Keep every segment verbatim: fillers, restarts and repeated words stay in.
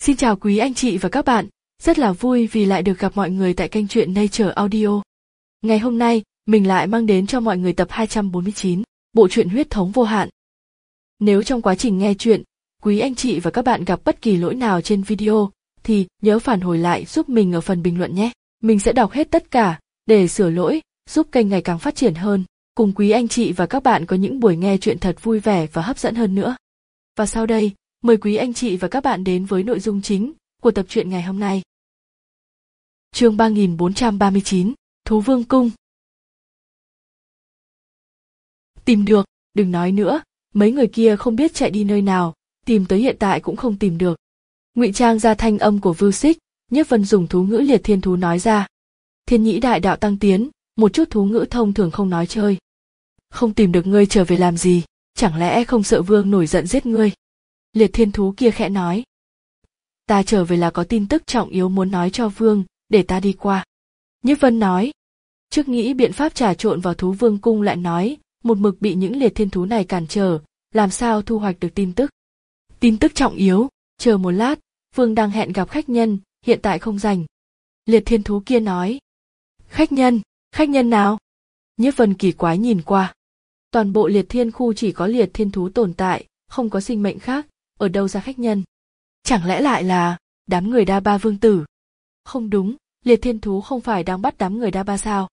Xin chào quý anh chị và các bạn, rất là vui vì lại được gặp mọi người tại kênh truyện Nature Audio. Ngày hôm nay, mình lại mang đến cho mọi người tập hai trăm bốn mươi chín, bộ truyện Huyết thống vô hạn. Nếu trong quá trình nghe truyện, quý anh chị và các bạn gặp bất kỳ lỗi nào trên video, thì nhớ phản hồi lại giúp mình ở phần bình luận nhé. Mình sẽ đọc hết tất cả, để sửa lỗi, giúp kênh ngày càng phát triển hơn, cùng quý anh chị và các bạn có những buổi nghe truyện thật vui vẻ và hấp dẫn hơn nữa. Và sau đây, mời quý anh chị và các bạn đến với nội dung chính của tập truyện ngày hôm nay. Chương ba nghìn bốn trăm ba mươi chín, Thú Vương Cung. Tìm được, đừng nói nữa, mấy người kia không biết chạy đi nơi nào, tìm tới hiện tại cũng không tìm được. Ngụy trang ra thanh âm của Vưu Xích, Nhiếp Vân dùng thú ngữ liệt thiên thú nói ra. Thiên nhĩ đại đạo tăng tiến, một chút thú ngữ thông thường không nói chơi. Không tìm được ngươi trở về làm gì, chẳng lẽ không sợ vương nổi giận giết ngươi? Liệt thiên thú kia khẽ nói. Ta trở về là có tin tức trọng yếu muốn nói cho vương, để ta đi qua. Nhiếp Vân nói. Trước nghĩ biện pháp trà trộn vào thú vương cung lại nói, một mực bị những liệt thiên thú này cản trở, làm sao thu hoạch được tin tức. Tin tức trọng yếu, chờ một lát, vương đang hẹn gặp khách nhân, hiện tại không rảnh. Liệt thiên thú kia nói. Khách nhân, khách nhân nào? Nhiếp Vân kỳ quái nhìn qua. Toàn bộ liệt thiên khu chỉ có liệt thiên thú tồn tại, không có sinh mệnh khác, ở đâu ra khách nhân? Chẳng lẽ lại là đám người Đa Ba vương tử? Không đúng, liệt thiên thú không phải đang bắt đám người Đa Ba sao?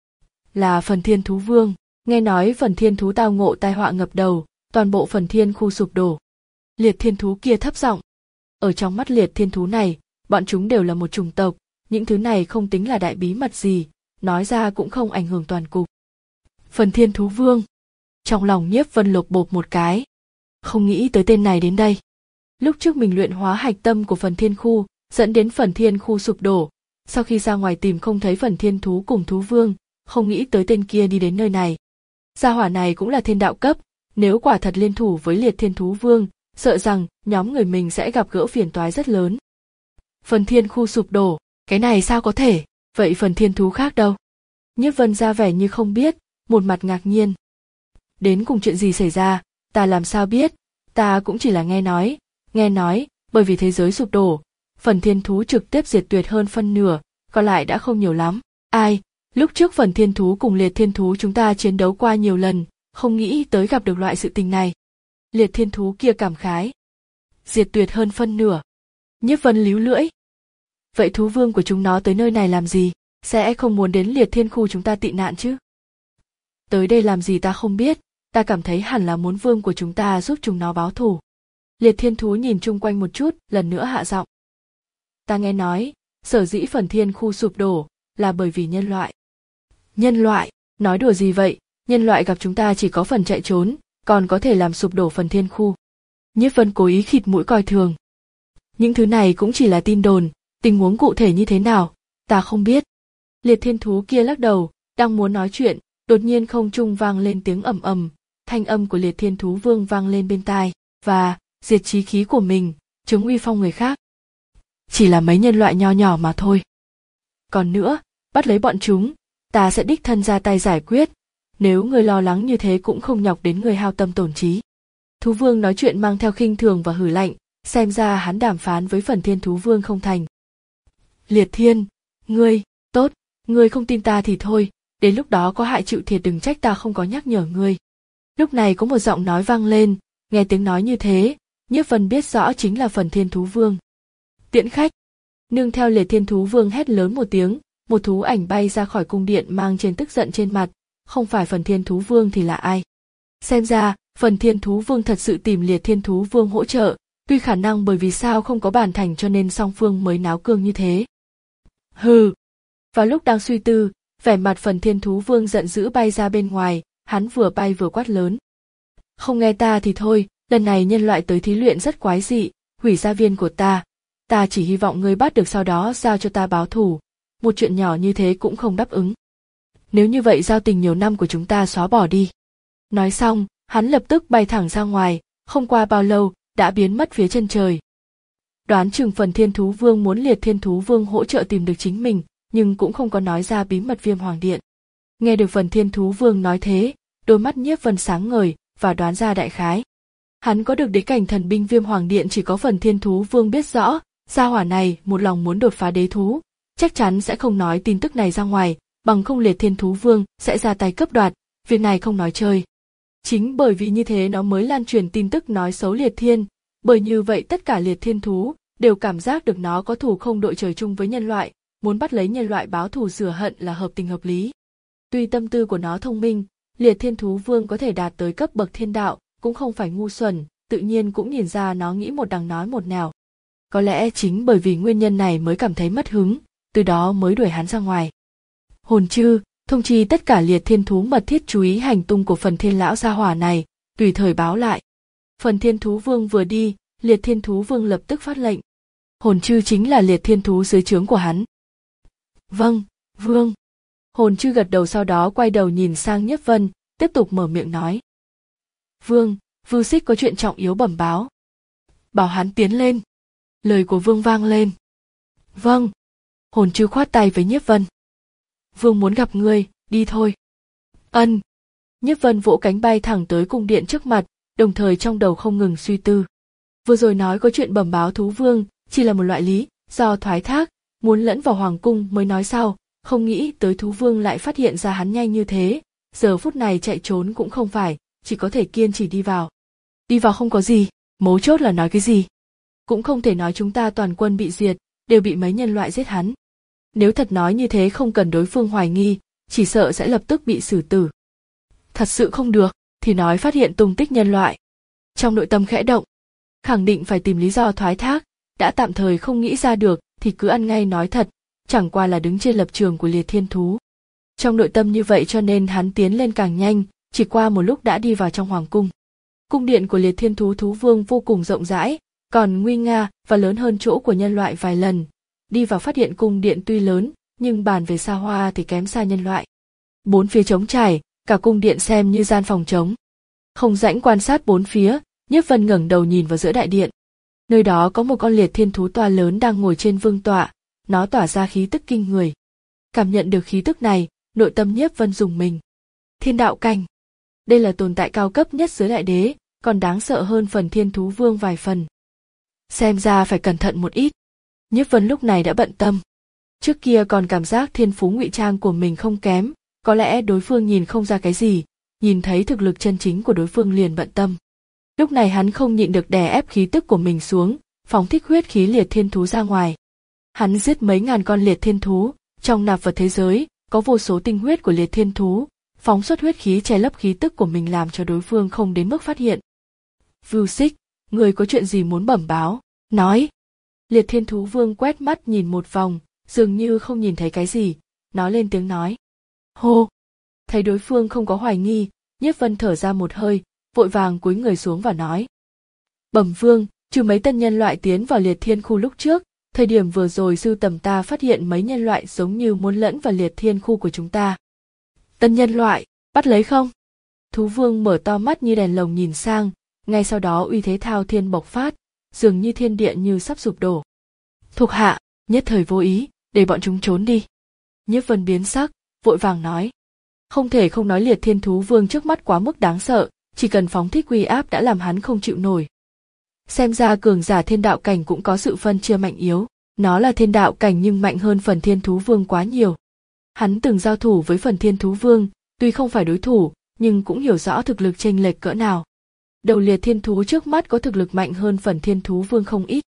Là Phần Thiên Thú Vương, nghe nói Phần Thiên Thú tao ngộ tai họa ngập đầu, toàn bộ Phần Thiên khu sụp đổ. Liệt thiên thú kia thấp giọng. Ở trong mắt liệt thiên thú này, bọn chúng đều là một chủng tộc, những thứ này không tính là đại bí mật gì, nói ra cũng không ảnh hưởng toàn cục. Phần Thiên Thú Vương. Trong lòng Nhiếp Vân lột bột một cái. Không nghĩ tới tên này đến đây. Lúc trước mình luyện hóa hạch tâm của Phần Thiên khu, dẫn đến Phần Thiên khu sụp đổ. Sau khi ra ngoài tìm không thấy Phần Thiên Thú cùng Thú Vương, không nghĩ tới tên kia đi đến nơi này. Gia hỏa này cũng là thiên đạo cấp, nếu quả thật liên thủ với liệt thiên thú vương, sợ rằng nhóm người mình sẽ gặp gỡ phiền toái rất lớn. Phần Thiên khu sụp đổ, cái này sao có thể, vậy Phần Thiên thú khác đâu? Nhiếp Vân ra vẻ như không biết, một mặt ngạc nhiên. Đến cùng chuyện gì xảy ra, ta làm sao biết, ta cũng chỉ là nghe nói, nghe nói, bởi vì thế giới sụp đổ, Phần Thiên thú trực tiếp diệt tuyệt hơn phân nửa, còn lại đã không nhiều lắm. Ai, lúc trước Phần Thiên thú cùng liệt thiên thú chúng ta chiến đấu qua nhiều lần, không nghĩ tới gặp được loại sự tình này. Liệt thiên thú kia cảm khái. Diệt tuyệt hơn phân nửa. Nhiếp Vân líu lưỡi. Vậy thú vương của chúng nó tới nơi này làm gì, sẽ không muốn đến liệt thiên khu chúng ta tị nạn chứ? Tới đây làm gì ta không biết, ta cảm thấy hẳn là muốn vương của chúng ta giúp chúng nó báo thù. Liệt thiên thú nhìn chung quanh một chút, lần nữa hạ giọng. Ta nghe nói, sở dĩ Phần Thiên khu sụp đổ, là bởi vì nhân loại. Nhân loại, nói đùa gì vậy, nhân loại gặp chúng ta chỉ có phần chạy trốn, còn có thể làm sụp đổ Phần Thiên khu. Nhiếp Vân cố ý khịt mũi coi thường. Những thứ này cũng chỉ là tin đồn, tình huống cụ thể như thế nào, ta không biết. Liệt thiên thú kia lắc đầu, đang muốn nói chuyện, đột nhiên không trung vang lên tiếng ầm ầm, thanh âm của liệt thiên thú vương vang lên bên tai, và diệt chí khí của mình, chứng uy phong người khác. Chỉ là mấy nhân loại nho nhỏ mà thôi. Còn nữa, bắt lấy bọn chúng, ta sẽ đích thân ra tay giải quyết, nếu người lo lắng như thế cũng không nhọc đến người hao tâm tổn trí. Thú vương nói chuyện mang theo khinh thường và hử lạnh, xem ra hắn đàm phán với Phần Thiên thú vương không thành. Liệt thiên, ngươi, tốt, ngươi không tin ta thì thôi, đến lúc đó có hại chịu thiệt đừng trách ta không có nhắc nhở ngươi. Lúc này có một giọng nói vang lên, nghe tiếng nói như thế, Nhiếp Vân biết rõ chính là Phần Thiên thú vương. Tiễn khách. Nương theo liệt thiên thú vương hét lớn một tiếng, một thú ảnh bay ra khỏi cung điện mang trên tức giận trên mặt, không phải Phần Thiên thú vương thì là ai? Xem ra, Phần Thiên thú vương thật sự tìm liệt thiên thú vương hỗ trợ, tuy khả năng bởi vì sao không có bản thành cho nên song phương mới náo cương như thế. Hừ. Vào lúc đang suy tư, vẻ mặt Phần Thiên thú vương giận dữ bay ra bên ngoài, hắn vừa bay vừa quát lớn. Không nghe ta thì thôi, lần này nhân loại tới thí luyện rất quái dị, hủy gia viên của ta. Ta chỉ hy vọng ngươi bắt được sau đó giao cho ta báo thù, một chuyện nhỏ như thế cũng không đáp ứng. Nếu như vậy giao tình nhiều năm của chúng ta xóa bỏ đi. Nói xong, hắn lập tức bay thẳng ra ngoài, không qua bao lâu, đã biến mất phía chân trời. Đoán chừng Phần Thiên thú vương muốn liệt thiên thú vương hỗ trợ tìm được chính mình, nhưng cũng không có nói ra bí mật Viêm Hoàng Điện. Nghe được Phần Thiên thú vương nói thế, đôi mắt Nhiếp Vân sáng ngời và đoán ra đại khái. Hắn có được đế cảnh thần binh Viêm Hoàng Điện chỉ có Phần Thiên thú vương biết rõ, Gia hỏa này một lòng muốn đột phá đế thú, chắc chắn sẽ không nói tin tức này ra ngoài, bằng không Liệt Thiên Thú Vương sẽ ra tay cướp đoạt, việc này không nói chơi. Chính bởi vì như thế nó mới lan truyền tin tức nói xấu Liệt Thiên, bởi như vậy tất cả Liệt Thiên Thú đều cảm giác được nó có thù không đội trời chung với nhân loại, muốn bắt lấy nhân loại báo thù rửa hận là hợp tình hợp lý. Tuy tâm tư của nó thông minh, Liệt Thiên Thú Vương có thể đạt tới cấp bậc thiên đạo, cũng không phải ngu xuẩn, tự nhiên cũng nhìn ra nó nghĩ một đằng nói một nẻo. Có lẽ chính bởi vì nguyên nhân này mới cảm thấy mất hứng, từ đó mới đuổi hắn ra ngoài. Hồn chư, thông chi tất cả Liệt Thiên Thú mật thiết chú ý hành tung của Phần Thiên lão gia hỏa này, tùy thời báo lại. Phần Thiên Thú Vương vừa đi, Liệt Thiên Thú Vương lập tức phát lệnh. Hồn chư chính là Liệt Thiên Thú dưới trướng của hắn. Vâng, Vương. Hồn chư gật đầu, sau đó quay đầu nhìn sang Nhiếp Vân, tiếp tục mở miệng nói. Vương, Vưu Xích có chuyện trọng yếu bẩm báo. Bảo hắn tiến lên. Lời của Vương vang lên. Vâng. Hồn chư khoát tay với Nhiếp Vân. Vương muốn gặp ngươi, đi thôi. Ân. Nhiếp Vân vỗ cánh bay thẳng tới cung điện trước mặt, đồng thời trong đầu không ngừng suy tư. Vừa rồi nói có chuyện bẩm báo thú vương, chỉ là một loại lý do thoái thác, muốn lẫn vào hoàng cung mới nói sau, không nghĩ tới thú vương lại phát hiện ra hắn nhanh như thế, giờ phút này chạy trốn cũng không phải, chỉ có thể kiên trì đi vào. Đi vào không có gì, mấu chốt là nói cái gì. Cũng không thể nói chúng ta toàn quân bị diệt, đều bị mấy nhân loại giết hắn. Nếu thật nói như thế không cần đối phương hoài nghi, chỉ sợ sẽ lập tức bị xử tử. Thật sự không được, thì nói phát hiện tung tích nhân loại. Trong nội tâm khẽ động, khẳng định phải tìm lý do thoái thác, đã tạm thời không nghĩ ra được thì cứ ăn ngay nói thật, chẳng qua là đứng trên lập trường của Liệt Thiên Thú. Trong nội tâm như vậy cho nên hắn tiến lên càng nhanh, chỉ qua một lúc đã đi vào trong hoàng cung. Cung điện của Liệt Thiên Thú Thú Vương vô cùng rộng rãi, còn nguy nga và lớn hơn chỗ của nhân loại vài lần. Đi vào phát hiện cung điện tuy lớn, nhưng bàn về xa hoa thì kém xa nhân loại. Bốn phía trống trải, cả cung điện xem như gian phòng trống. Không rãnh quan sát bốn phía, Nhiếp Vân ngẩng đầu nhìn vào giữa đại điện. Nơi đó có một con Liệt Thiên Thú to lớn đang ngồi trên vương tọa, nó tỏa ra khí tức kinh người. Cảm nhận được khí tức này, nội tâm Nhiếp Vân rùng mình. Thiên đạo cảnh. Đây là tồn tại cao cấp nhất dưới đại đế, còn đáng sợ hơn Phần Thiên Thú Vương vài phần. Xem ra phải cẩn thận một ít. Nhiếp Vân lúc này đã bận tâm. Trước kia còn cảm giác thiên phú ngụy trang của mình không kém, có lẽ đối phương nhìn không ra cái gì, nhìn thấy thực lực chân chính của đối phương liền bận tâm. Lúc này hắn không nhịn được đè ép khí tức của mình xuống, phóng thích huyết khí Liệt Thiên Thú ra ngoài. Hắn giết mấy ngàn con Liệt Thiên Thú, trong nạp vật thế giới có vô số tinh huyết của Liệt Thiên Thú, phóng xuất huyết khí che lấp khí tức của mình làm cho đối phương không đến mức phát hiện. Vưu Xích, người có chuyện gì muốn bẩm báo? Nói. Liệt Thiên Thú Vương quét mắt nhìn một vòng, dường như không nhìn thấy cái gì, nó lên tiếng nói. Hô! Thấy đối phương không có hoài nghi, Nhiếp Vân thở ra một hơi, vội vàng cúi người xuống và nói. Bẩm Vương, trừ mấy tân nhân loại tiến vào Liệt Thiên khu lúc trước, thời điểm vừa rồi sưu tầm ta phát hiện mấy nhân loại giống như muốn lẫn vào Liệt Thiên khu của chúng ta. Tân nhân loại, bắt lấy không? Thú Vương mở to mắt như đèn lồng nhìn sang, ngay sau đó uy thế thao thiên bộc phát, dường như thiên địa như sắp sụp đổ. Thuộc hạ, nhất thời vô ý, để bọn chúng trốn đi. Nhiếp Vân biến sắc, vội vàng nói. Không thể không nói Liệt Thiên Thú Vương trước mắt quá mức đáng sợ, chỉ cần phóng thích uy áp đã làm hắn không chịu nổi. Xem ra cường giả thiên đạo cảnh cũng có sự phân chia mạnh yếu, nó là thiên đạo cảnh nhưng mạnh hơn Phần Thiên Thú Vương quá nhiều. Hắn từng giao thủ với Phần Thiên Thú Vương, tuy không phải đối thủ, nhưng cũng hiểu rõ thực lực chênh lệch cỡ nào. Đầu Liệt Thiên Thú trước mắt có thực lực mạnh hơn Phần Thiên Thú Vương không ít.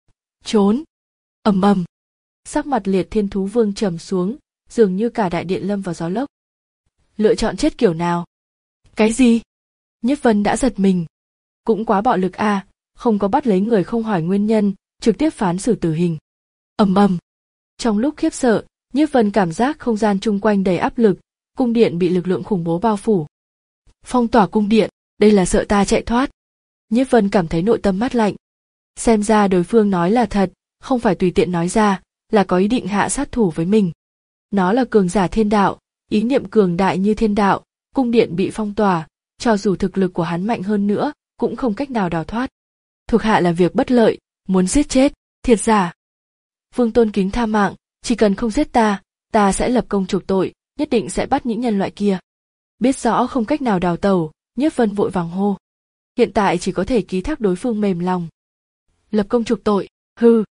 Trốn! Ầm ầm! Sắc mặt Liệt Thiên Thú Vương trầm xuống, dường như cả đại điện lâm vào gió lốc. Lựa chọn chết kiểu nào? Cái gì? Nhiếp Vân đã giật mình. Cũng quá bạo lực a, à, không có bắt lấy người không hỏi nguyên nhân, trực tiếp phán xử tử hình. Ầm ầm! Trong lúc khiếp sợ, Nhiếp Vân cảm giác không gian chung quanh đầy áp lực, cung điện bị lực lượng khủng bố bao phủ. Phong tỏa cung điện, đây là sợ ta chạy thoát. Nhiếp Vân cảm thấy nội tâm mát lạnh. Xem ra đối phương nói là thật, không phải tùy tiện nói ra, là có ý định hạ sát thủ với mình. Nó là cường giả thiên đạo, ý niệm cường đại như thiên đạo, cung điện bị phong tỏa, cho dù thực lực của hắn mạnh hơn nữa, cũng không cách nào đào thoát. Thuộc hạ là việc bất lợi, muốn giết chết, thiệt giả. Vương tôn kính tha mạng, chỉ cần không giết ta, ta sẽ lập công chuộc tội, nhất định sẽ bắt những nhân loại kia. Biết rõ không cách nào đào tẩu, Nhiếp Vân vội vàng hô. Hiện tại chỉ có thể ký thác đối phương mềm lòng. Lập công chuộc tội, hư.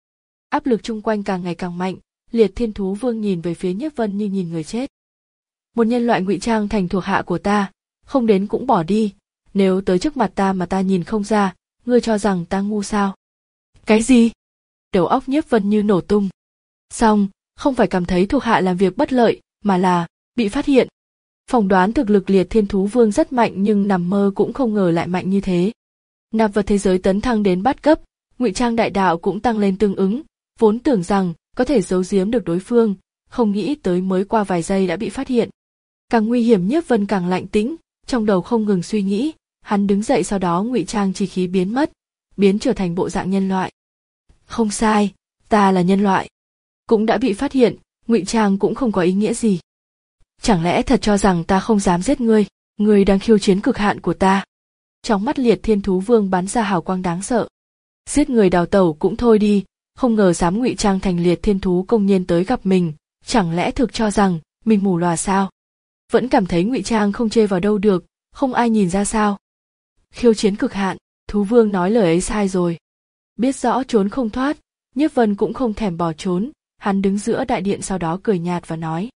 Áp lực chung quanh càng ngày càng mạnh, Liệt Thiên Thú Vương nhìn về phía Nhiếp Vân như nhìn người chết. Một nhân loại ngụy trang thành thuộc hạ của ta, không đến cũng bỏ đi, nếu tới trước mặt ta mà ta nhìn không ra, ngươi cho rằng ta ngu sao? Cái gì? Đầu óc Nhiếp Vân như nổ tung. Xong, không phải cảm thấy thuộc hạ làm việc bất lợi, mà là bị phát hiện. Phỏng đoán thực lực Liệt Thiên Thú Vương rất mạnh nhưng nằm mơ cũng không ngờ lại mạnh như thế. Nạp vật thế giới tấn thăng đến bát cấp, ngụy trang đại đạo cũng tăng lên tương ứng, vốn tưởng rằng có thể giấu giếm được đối phương, không nghĩ tới mới qua vài giây đã bị phát hiện. Càng nguy hiểm, Nhiếp Vân càng lạnh tĩnh, trong đầu không ngừng suy nghĩ, hắn đứng dậy sau đó ngụy trang chi khí biến mất, biến trở thành bộ dạng nhân loại. Không sai, ta là nhân loại. Cũng đã bị phát hiện, ngụy trang cũng không có ý nghĩa gì. Chẳng lẽ thật cho rằng ta không dám giết ngươi, ngươi đang khiêu chiến cực hạn của ta. Trong mắt Liệt Thiên Thú Vương bắn ra hào quang đáng sợ. Giết người đào tẩu cũng thôi đi, không ngờ dám ngụy trang thành Liệt Thiên Thú công nhiên tới gặp mình, chẳng lẽ thực cho rằng mình mù lòa sao? Vẫn cảm thấy ngụy trang không chê vào đâu được, không ai nhìn ra sao? Khiêu chiến cực hạn, Thú Vương nói lời ấy sai rồi. Biết rõ trốn không thoát, Nhiếp Vân cũng không thèm bỏ trốn, hắn đứng giữa đại điện sau đó cười nhạt và nói.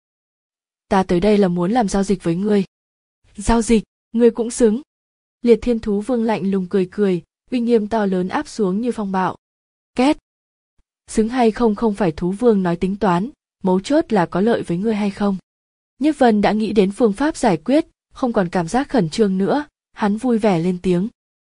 Ta tới đây là muốn làm giao dịch với ngươi. Giao dịch, ngươi cũng xứng. Liệt Thiên Thú Vương lạnh lùng cười cười, uy nghiêm to lớn áp xuống như phong bạo. Két. Xứng hay không không phải Thú Vương nói tính toán, mấu chốt là có lợi với ngươi hay không. Nhiếp Vân đã nghĩ đến phương pháp giải quyết, không còn cảm giác khẩn trương nữa, hắn vui vẻ lên tiếng.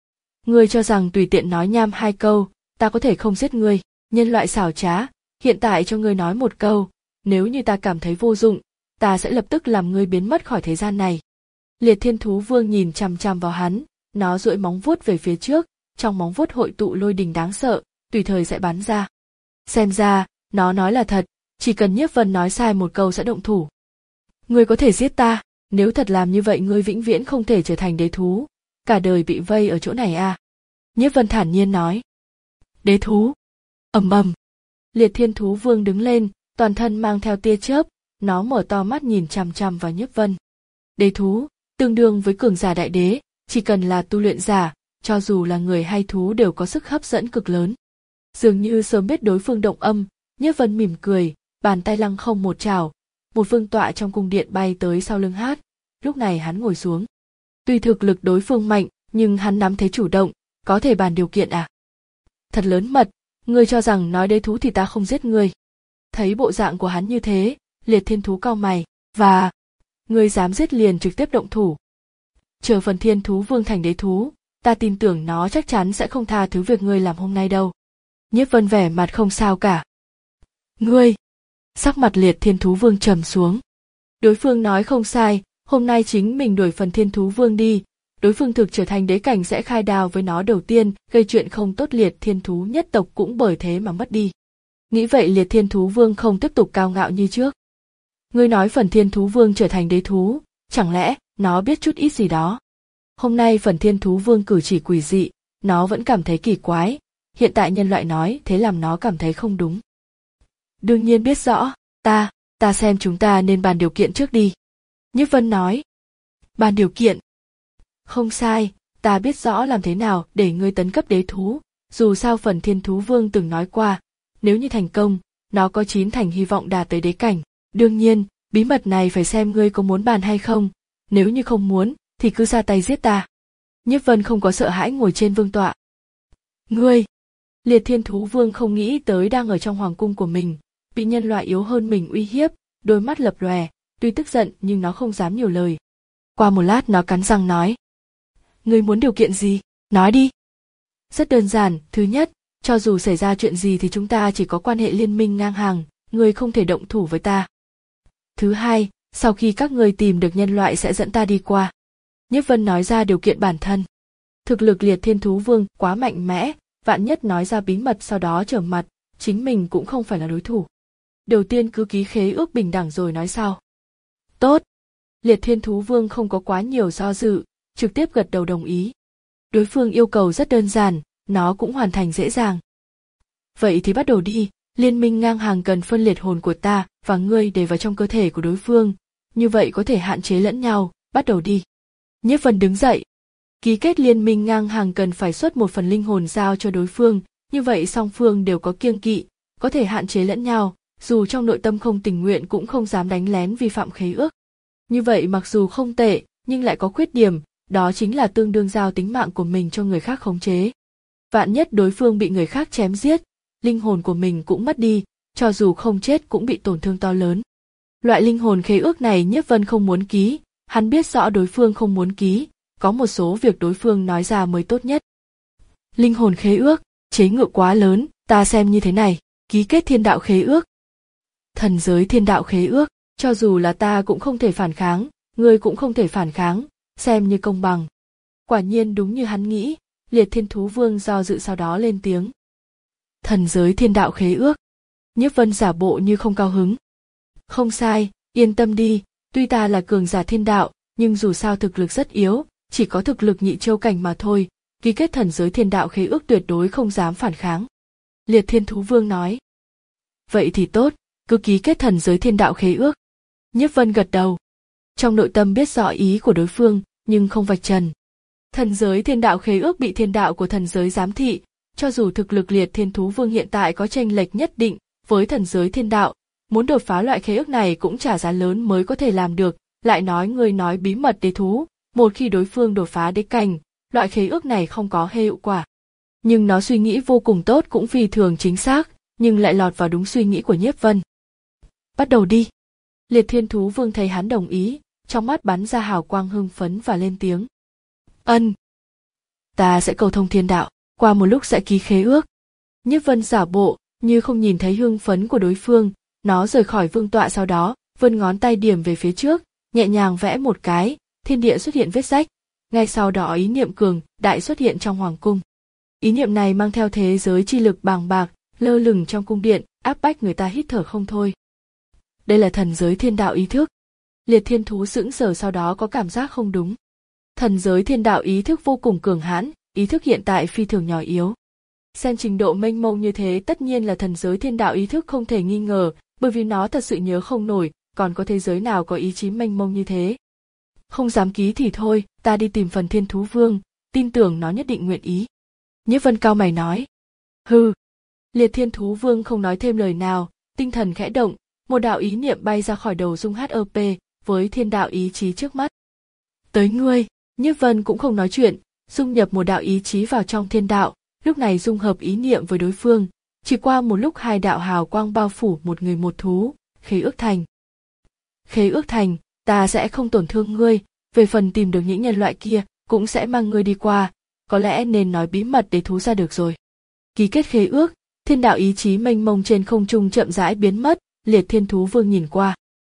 Ngươi cho rằng tùy tiện nói nham hai câu, ta có thể không giết ngươi, nhân loại xảo trá, hiện tại cho ngươi nói một câu, nếu như ta cảm thấy vô dụng, ta sẽ lập tức làm ngươi biến mất khỏi thế gian này. Liệt Thiên Thú Vương nhìn chằm chằm vào hắn, nó duỗi móng vuốt về phía trước, trong móng vuốt hội tụ lôi đình đáng sợ, tùy thời sẽ bắn ra. Xem ra, nó nói là thật, chỉ cần Nhiếp Vân nói sai một câu sẽ động thủ. Ngươi có thể giết ta, nếu thật làm như vậy ngươi vĩnh viễn không thể trở thành đế thú, cả đời bị vây ở chỗ này à? Nhiếp Vân thản nhiên nói. Đế thú. Ầm ầm. Liệt Thiên Thú Vương đứng lên, toàn thân mang theo tia chớp, nó mở to mắt nhìn chằm chằm vào Nhiếp Vân. Đế thú, tương đương với cường giả đại đế, chỉ cần là tu luyện giả, cho dù là người hay thú đều có sức hấp dẫn cực lớn. Dường như sớm biết đối phương động âm, Nhiếp Vân mỉm cười, bàn tay lăng không một chảo, một vương tọa trong cung điện bay tới sau lưng hát. Lúc này hắn ngồi xuống. Tuy thực lực đối phương mạnh, nhưng hắn nắm thế chủ động, có thể bàn điều kiện à? Thật lớn mật, ngươi cho rằng nói đế thú thì ta không giết ngươi. Thấy bộ dạng của hắn như thế, Liệt Thiên Thú cau mày, và ngươi dám giết liền trực tiếp động thủ. Chờ phần Thiên Thú Vương thành đế thú, ta tin tưởng nó chắc chắn sẽ không tha thứ việc ngươi làm hôm nay đâu. Nhiếp Vân vẻ mặt không sao cả. Ngươi! Sắc mặt Liệt Thiên Thú Vương trầm xuống. Đối phương nói không sai, hôm nay chính mình đuổi phần Thiên Thú Vương đi, đối phương thực trở thành đế cảnh sẽ khai đao với nó đầu tiên, gây chuyện không tốt, Liệt Thiên Thú nhất tộc cũng bởi thế mà mất đi. Nghĩ vậy Liệt Thiên Thú Vương không tiếp tục cao ngạo như trước. Ngươi nói phần Thiên Thú Vương trở thành đế thú, chẳng lẽ nó biết chút ít gì đó? Hôm nay phần Thiên Thú Vương cử chỉ quỷ dị, nó vẫn cảm thấy kỳ quái, hiện tại nhân loại nói thế làm nó cảm thấy không đúng. Đương nhiên biết rõ, ta, ta xem chúng ta nên bàn điều kiện trước đi. Nhiếp Vân nói. Bàn điều kiện? Không sai, ta biết rõ làm thế nào để ngươi tấn cấp đế thú, dù sao phần Thiên Thú Vương từng nói qua, nếu như thành công, nó có chín thành hy vọng đạt tới đế cảnh. Đương nhiên, bí mật này phải xem ngươi có muốn bàn hay không, nếu như không muốn, thì cứ ra tay giết ta. Nhiếp Vân không có sợ hãi ngồi trên vương tọa. Ngươi! Liệt Thiên Thú Vương không nghĩ tới đang ở trong hoàng cung của mình, bị nhân loại yếu hơn mình uy hiếp, đôi mắt lập lòe, tuy tức giận nhưng nó không dám nhiều lời. Qua một lát nó cắn răng nói. Ngươi muốn điều kiện gì? Nói đi. Rất đơn giản, thứ nhất, cho dù xảy ra chuyện gì thì chúng ta chỉ có quan hệ liên minh ngang hàng, ngươi không thể động thủ với ta. Thứ hai, sau khi các ngươi tìm được nhân loại sẽ dẫn ta đi qua. Nhiếp Vân nói ra điều kiện bản thân. Thực lực Liệt Thiên Thú Vương quá mạnh mẽ, vạn nhất nói ra bí mật sau đó trở mặt, chính mình cũng không phải là đối thủ. Đầu tiên cứ ký khế ước bình đẳng rồi nói sau. Tốt. Liệt Thiên Thú Vương không có quá nhiều do dự, trực tiếp gật đầu đồng ý. Đối phương yêu cầu rất đơn giản, nó cũng hoàn thành dễ dàng. Vậy thì bắt đầu đi, liên minh ngang hàng cần phân liệt hồn của ta và ngươi để vào trong cơ thể của đối phương, như vậy có thể hạn chế lẫn nhau, bắt đầu đi. Nhiếp Vân đứng dậy. Ký kết liên minh ngang hàng cần phải xuất một phần linh hồn giao cho đối phương, như vậy song phương đều có kiêng kỵ, có thể hạn chế lẫn nhau, dù trong nội tâm không tình nguyện cũng không dám đánh lén vi phạm khế ước. Như vậy mặc dù không tệ, nhưng lại có khuyết điểm, đó chính là tương đương giao tính mạng của mình cho người khác khống chế. Vạn nhất đối phương bị người khác chém giết, linh hồn của mình cũng mất đi, cho dù không chết cũng bị tổn thương to lớn. Loại linh hồn khế ước này Nhiếp Vân không muốn ký, hắn biết rõ đối phương không muốn ký, có một số việc đối phương nói ra mới tốt nhất. Linh hồn khế ước, chế ngự quá lớn, ta xem như thế này, ký kết thiên đạo khế ước. Thần giới thiên đạo khế ước, cho dù là ta cũng không thể phản kháng, ngươi cũng không thể phản kháng, xem như công bằng. Quả nhiên đúng như hắn nghĩ, Liệt Thiên Thú Vương do dự sau đó lên tiếng. Thần giới thiên đạo khế ước. Nhiếp Vân giả bộ như không cao hứng. Không sai, yên tâm đi, tuy ta là cường giả thiên đạo, nhưng dù sao thực lực rất yếu, chỉ có thực lực nhị châu cảnh mà thôi, ký kết thần giới thiên đạo khế ước tuyệt đối không dám phản kháng. Liệt Thiên Thú Vương nói. Vậy thì tốt, cứ ký kết thần giới thiên đạo khế ước. Nhiếp Vân gật đầu. Trong nội tâm biết rõ ý của đối phương, nhưng không vạch trần. Thần giới thiên đạo khế ước bị thiên đạo của thần giới giám thị, cho dù thực lực Liệt Thiên Thú Vương hiện tại có chênh lệch nhất định với thần giới thiên đạo, muốn đột phá loại khế ước này cũng trả giá lớn mới có thể làm được, lại nói người nói bí mật đế thú, một khi đối phương đột phá đế cảnh, loại khế ước này không có hiệu quả. Nhưng nó suy nghĩ vô cùng tốt cũng phi thường chính xác, nhưng lại lọt vào đúng suy nghĩ của Nhiếp Vân. Bắt đầu đi. Liệt Thiên Thú Vương thấy hắn đồng ý, trong mắt bắn ra hào quang hưng phấn và lên tiếng. Ân. Ta sẽ cầu thông thiên đạo, qua một lúc sẽ ký khế ước. Nhiếp Vân giả bộ, như không nhìn thấy hưng phấn của đối phương, nó rời khỏi vương tọa sau đó, vươn ngón tay điểm về phía trước, nhẹ nhàng vẽ một cái, thiên địa xuất hiện vết rách. Ngay sau đó ý niệm cường đại xuất hiện trong hoàng cung. Ý niệm này mang theo thế giới chi lực bàng bạc, lơ lửng trong cung điện, áp bách người ta hít thở không thôi. Đây là thần giới thiên đạo ý thức. Liệt Thiên Thú sững sờ sau đó có cảm giác không đúng. Thần giới thiên đạo ý thức vô cùng cường hãn, ý thức hiện tại phi thường nhỏ yếu. Xem trình độ mênh mông như thế tất nhiên là thần giới thiên đạo ý thức không thể nghi ngờ, bởi vì nó thật sự nhớ không nổi, còn có thế giới nào có ý chí mênh mông như thế. Không dám ký thì thôi, ta đi tìm phần Thiên Thú Vương, tin tưởng nó nhất định nguyện ý. Nhiếp Vân cao mày nói. Hừ. Liệt Thiên Thú Vương không nói thêm lời nào, tinh thần khẽ động, một đạo ý niệm bay ra khỏi đầu dung hát pê với thiên đạo ý chí trước mắt. Tới ngươi, Nhiếp Vân cũng không nói chuyện, dung nhập một đạo ý chí vào trong thiên đạo, lúc này dung hợp ý niệm với đối phương, chỉ qua một lúc hai đạo hào quang bao phủ một người một thú, khế ước thành. Khế ước thành, ta sẽ không tổn thương ngươi, về phần tìm được những nhân loại kia, cũng sẽ mang ngươi đi qua, có lẽ nên nói bí mật để thú ra được rồi. Ký kết khế ước, thiên đạo ý chí mênh mông trên không trung chậm rãi biến mất, Liệt Thiên Thú Vương nhìn qua.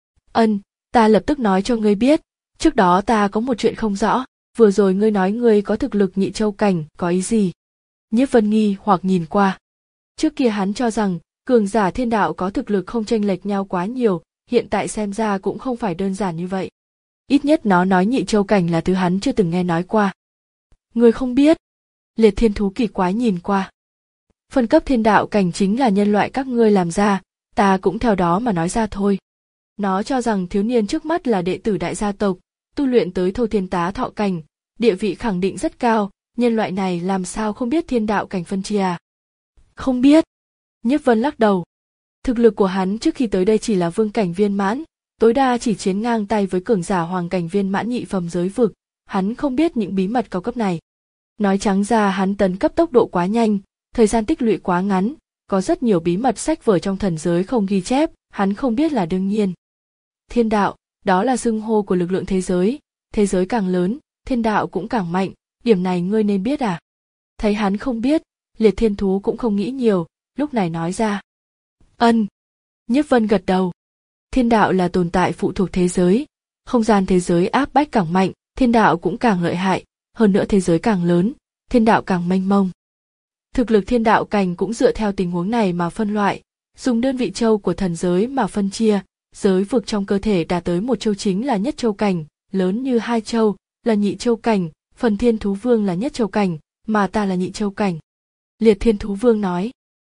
Ân, ta lập tức nói cho ngươi biết, trước đó ta có một chuyện không rõ, vừa rồi ngươi nói ngươi có thực lực nhị châu cảnh, có ý gì? Nhiếp Vân nghi hoặc nhìn qua. Trước kia hắn cho rằng, cường giả thiên đạo có thực lực không chênh lệch nhau quá nhiều, hiện tại xem ra cũng không phải đơn giản như vậy. Ít nhất nó nói nhị châu cảnh là thứ hắn chưa từng nghe nói qua. Ngươi không biết. Liệt Thiên Thú kỳ quái nhìn qua. Phân cấp thiên đạo cảnh chính là nhân loại các ngươi làm ra, ta cũng theo đó mà nói ra thôi. Nó cho rằng thiếu niên trước mắt là đệ tử đại gia tộc, tu luyện tới thâu thiên tá thọ cảnh, địa vị khẳng định rất cao, nhân loại này làm sao không biết thiên đạo cảnh phân chia à? Không biết. Nhiếp Vân lắc đầu. Thực lực của hắn trước khi tới đây chỉ là vương cảnh viên mãn, tối đa chỉ chiến ngang tay với cường giả hoàng cảnh viên mãn nhị phẩm giới vực, hắn không biết những bí mật cao cấp này. Nói trắng ra hắn tấn cấp tốc độ quá nhanh, thời gian tích lũy quá ngắn, có rất nhiều bí mật sách vở trong thần giới không ghi chép, hắn không biết là đương nhiên. Thiên đạo, đó là xưng hô của lực lượng thế giới, thế giới càng lớn, thiên đạo cũng càng mạnh, điểm này ngươi nên biết à? Thấy hắn không biết, Liệt Thiên Thú cũng không nghĩ nhiều, lúc này nói ra. Ân. Nhiếp Vân gật đầu. Thiên đạo là tồn tại phụ thuộc thế giới, không gian thế giới áp bách càng mạnh, thiên đạo cũng càng lợi hại, hơn nữa thế giới càng lớn, thiên đạo càng mênh mông. Thực lực thiên đạo cảnh cũng dựa theo tình huống này mà phân loại, dùng đơn vị châu của thần giới mà phân chia, giới vực trong cơ thể đạt tới một châu chính là nhất châu cảnh, lớn như hai châu là nhị châu cảnh, phần Thiên Thú Vương là nhất châu cảnh, mà ta là nhị châu cảnh. Liệt Thiên Thú Vương nói.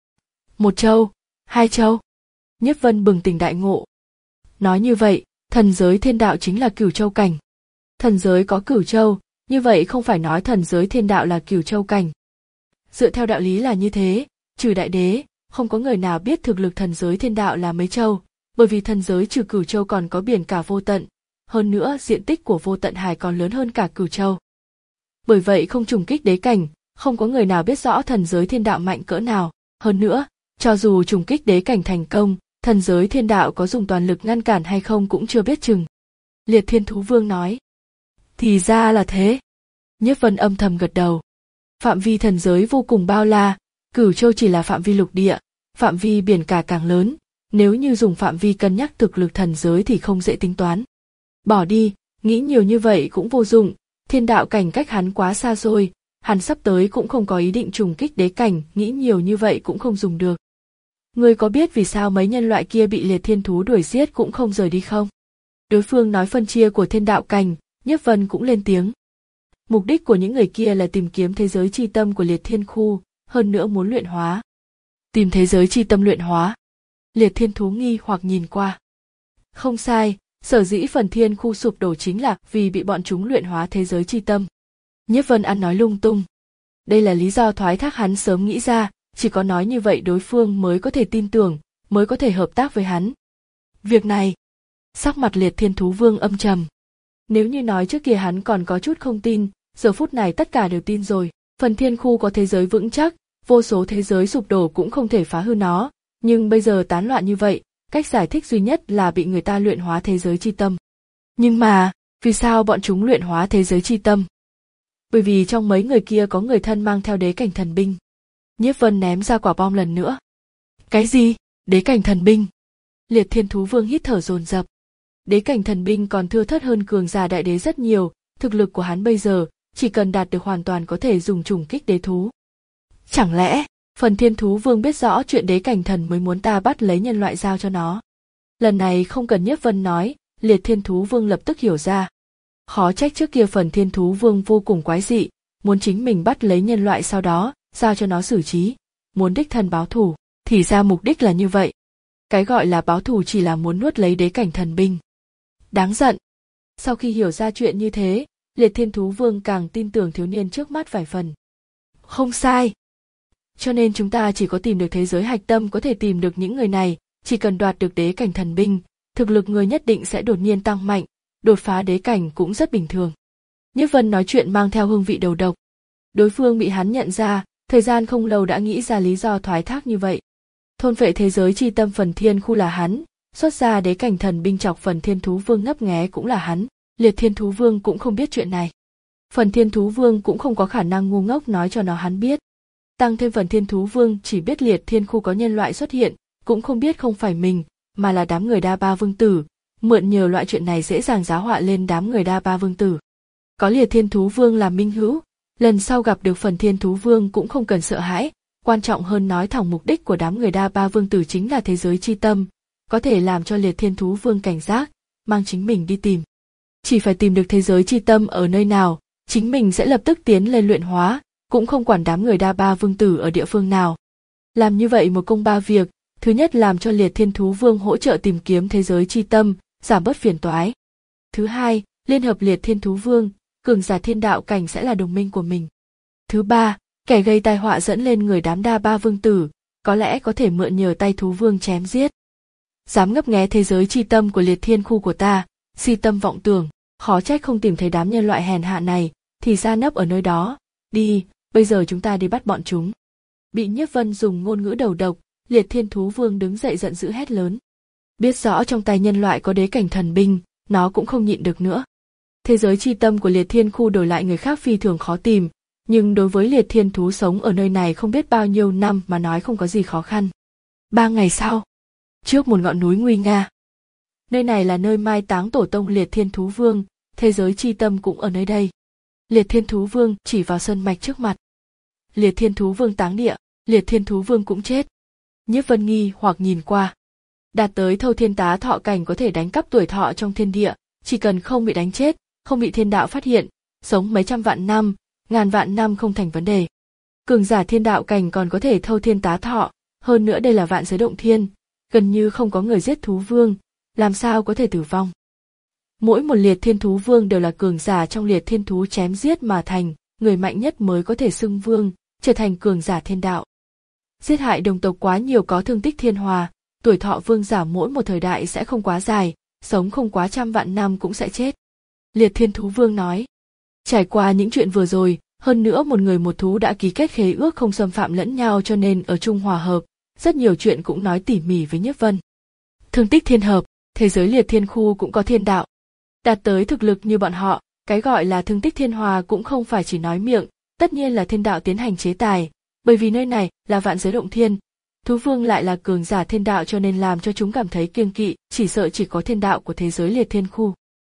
Một châu, hai châu. Nhiếp Vân bừng tỉnh đại ngộ. Nói như vậy, thần giới thiên đạo chính là cửu châu cảnh. Thần giới có cửu châu, như vậy không phải nói thần giới thiên đạo là cửu châu cảnh. Dựa theo đạo lý là như thế, trừ đại đế, Không có người nào biết thực lực thần giới thiên đạo là mấy châu, bởi vì thần giới trừ Cửu Châu còn có biển cả vô tận, hơn nữa diện tích của vô tận hải còn lớn hơn cả Cửu Châu. Bởi vậy không trùng kích đế cảnh, không có người nào biết rõ thần giới thiên đạo mạnh cỡ nào, hơn nữa, cho dù trùng kích đế cảnh thành công, thần giới thiên đạo có dùng toàn lực ngăn cản hay không cũng chưa biết chừng. Liệt Thiên Thú Vương nói. Thì ra là thế. Nhiếp Vân âm thầm gật đầu. Phạm vi thần giới vô cùng bao la, Cửu Châu chỉ là phạm vi lục địa, phạm vi biển cả càng lớn, nếu như dùng phạm vi cân nhắc thực lực thần giới thì không dễ tính toán. Bỏ đi, nghĩ nhiều như vậy cũng vô dụng, thiên đạo cảnh cách hắn quá xa rồi, hắn sắp tới cũng không có ý định trùng kích đế cảnh, nghĩ nhiều như vậy cũng không dùng được. Ngươi có biết vì sao mấy nhân loại kia bị liệt thiên thú đuổi giết cũng không rời đi không? Đối phương nói phân chia của thiên đạo cảnh, Nhiếp Vân cũng lên tiếng. Mục đích của những người kia là tìm kiếm thế giới chi tâm của liệt thiên khu, hơn nữa muốn luyện hóa. Tìm thế giới chi tâm luyện hóa. Liệt thiên thú nghi hoặc nhìn qua. Không sai, sở dĩ phần thiên khu sụp đổ chính là vì bị bọn chúng luyện hóa thế giới chi tâm. Nhiếp Vân ăn nói lung tung. Đây là lý do thoái thác hắn sớm nghĩ ra, chỉ có nói như vậy đối phương mới có thể tin tưởng, mới có thể hợp tác với hắn. Việc này, sắc mặt Liệt Thiên Thú Vương âm trầm. Nếu như nói trước kia hắn còn có chút không tin, giờ phút này tất cả đều tin rồi. Phần thiên khu có thế giới vững chắc, vô số thế giới sụp đổ cũng không thể phá hư nó, nhưng bây giờ tán loạn như vậy, cách giải thích duy nhất là bị người ta luyện hóa thế giới chi tâm. Nhưng mà, vì sao bọn chúng luyện hóa thế giới chi tâm? Bởi vì trong mấy người kia có người thân mang theo đế cảnh thần binh. Nhiếp Vân ném ra quả bom lần nữa. Cái gì? Đế cảnh thần binh? Liệt Thiên Thú Vương hít thở dồn dập. Đế cảnh thần binh còn thưa thớt hơn cường giả đại đế rất nhiều, thực lực của hắn bây giờ, chỉ cần đạt được hoàn toàn có thể dùng trùng kích đế thú. Chẳng lẽ, phần Thiên Thú Vương biết rõ chuyện đế cảnh thần mới muốn ta bắt lấy nhân loại giao cho nó? Lần này không cần Nhiếp Vân nói, Liệt Thiên Thú Vương lập tức hiểu ra. Khó trách trước kia phần Thiên Thú Vương vô cùng quái dị, muốn chính mình bắt lấy nhân loại sau đó, giao cho nó xử trí, muốn đích thân báo thù, thì ra mục đích là như vậy. Cái gọi là báo thù chỉ là muốn nuốt lấy đế cảnh thần binh. Đáng giận. Sau khi hiểu ra chuyện như thế, Liệt Thiên Thú Vương càng tin tưởng thiếu niên trước mắt vài phần. Không sai. Cho nên chúng ta chỉ có tìm được thế giới hạch tâm có thể tìm được những người này, chỉ cần đoạt được đế cảnh thần binh, thực lực người nhất định sẽ đột nhiên tăng mạnh, đột phá đế cảnh cũng rất bình thường. Nhiếp Vân nói chuyện mang theo hương vị đầu độc. Đối phương bị hắn nhận ra, thời gian không lâu đã nghĩ ra lý do thoái thác như vậy. Thôn vệ thế giới chi tâm phần thiên khu là hắn, xuất ra đế cảnh thần binh chọc phần Thiên Thú Vương ngấp nghé cũng là hắn, Liệt Thiên Thú Vương cũng không biết chuyện này. Phần Thiên Thú Vương cũng không có khả năng ngu ngốc nói cho nó hắn biết. Tăng thêm phần Thiên Thú Vương chỉ biết Liệt Thiên khu có nhân loại xuất hiện, cũng không biết không phải mình, mà là đám người Đa Ba Vương Tử, mượn nhờ loại chuyện này dễ dàng giá họa lên đám người Đa Ba Vương Tử. Có Liệt Thiên Thú Vương làm minh hữu, lần sau gặp được phần Thiên Thú Vương cũng không cần sợ hãi, quan trọng hơn nói thẳng mục đích của đám người Đa Ba Vương Tử chính là thế giới chi tâm, có thể làm cho Liệt Thiên Thú Vương cảnh giác, mang chính mình đi tìm. Chỉ phải tìm được thế giới chi tâm ở nơi nào, chính mình sẽ lập tức tiến lên luyện hóa, cũng không quản đám người Đa Ba Vương Tử ở địa phương nào. Làm như vậy một công ba việc, thứ nhất làm cho Liệt Thiên Thú Vương hỗ trợ tìm kiếm thế giới chi tâm, giảm bớt phiền toái. Thứ hai, liên hợp Liệt Thiên Thú Vương, cường giả thiên đạo cảnh sẽ là đồng minh của mình. Thứ ba, kẻ gây tai họa dẫn lên người đám Đa Ba Vương Tử, có lẽ có thể mượn nhờ tay thú vương chém giết. Dám ngấp nghé thế giới chi tâm của Liệt Thiên khu của ta, si tâm vọng tưởng, khó trách không tìm thấy đám nhân loại hèn hạ này, thì ra nấp ở nơi đó. Đi, bây giờ chúng ta đi bắt bọn chúng. Bị Nhiếp Vân dùng ngôn ngữ đầu độc, Liệt Thiên Thú Vương đứng dậy giận dữ hét lớn. Biết rõ trong tay nhân loại có đế cảnh thần binh, nó cũng không nhịn được nữa. Thế giới chi tâm của Liệt Thiên khu đổi lại người khác phi thường khó tìm, nhưng đối với Liệt Thiên Thú sống ở nơi này không biết bao nhiêu năm mà nói không có gì khó khăn. Ba ngày sau, trước một ngọn núi nguy nga. Nơi này là nơi mai táng tổ tông Liệt Thiên Thú Vương, thế giới chi tâm cũng ở nơi đây. Liệt Thiên Thú Vương chỉ vào sơn mạch trước mặt. Liệt Thiên Thú Vương táng địa, Liệt Thiên Thú Vương cũng chết. Nhiếp Vân nghi hoặc nhìn qua. Đạt tới thâu thiên tá thọ cảnh có thể đánh cắp tuổi thọ trong thiên địa, chỉ cần không bị đánh chết, không bị thiên đạo phát hiện, sống mấy trăm vạn năm, ngàn vạn năm không thành vấn đề. Cường giả thiên đạo cảnh còn có thể thâu thiên tá thọ, hơn nữa đây là vạn giới động thiên, gần như không có người giết thú vương, làm sao có thể tử vong. Mỗi một Liệt Thiên Thú Vương đều là cường giả trong Liệt Thiên Thú chém giết mà thành, người mạnh nhất mới có thể xưng vương, trở thành cường giả thiên đạo. Giết hại đồng tộc quá nhiều có thương tích thiên hòa, tuổi thọ vương giả mỗi một thời đại sẽ không quá dài, sống không quá trăm vạn năm cũng sẽ chết. Liệt Thiên Thú Vương nói. Trải qua những chuyện vừa rồi, hơn nữa một người một thú đã ký kết khế ước không xâm phạm lẫn nhau cho nên ở chung hòa hợp, rất nhiều chuyện cũng nói tỉ mỉ với Nhiếp Vân. Thương tích thiên hợp, thế giới liệt thiên khu cũng có thiên đạo. Đạt tới thực lực như bọn họ, cái gọi là thương tích thiên hòa cũng không phải chỉ nói miệng, tất nhiên là thiên đạo tiến hành chế tài, bởi vì nơi này là vạn giới động thiên, thú vương lại là cường giả thiên đạo cho nên làm cho chúng cảm thấy kiêng kỵ, chỉ sợ chỉ có thiên đạo của thế giới liệt thiên khu.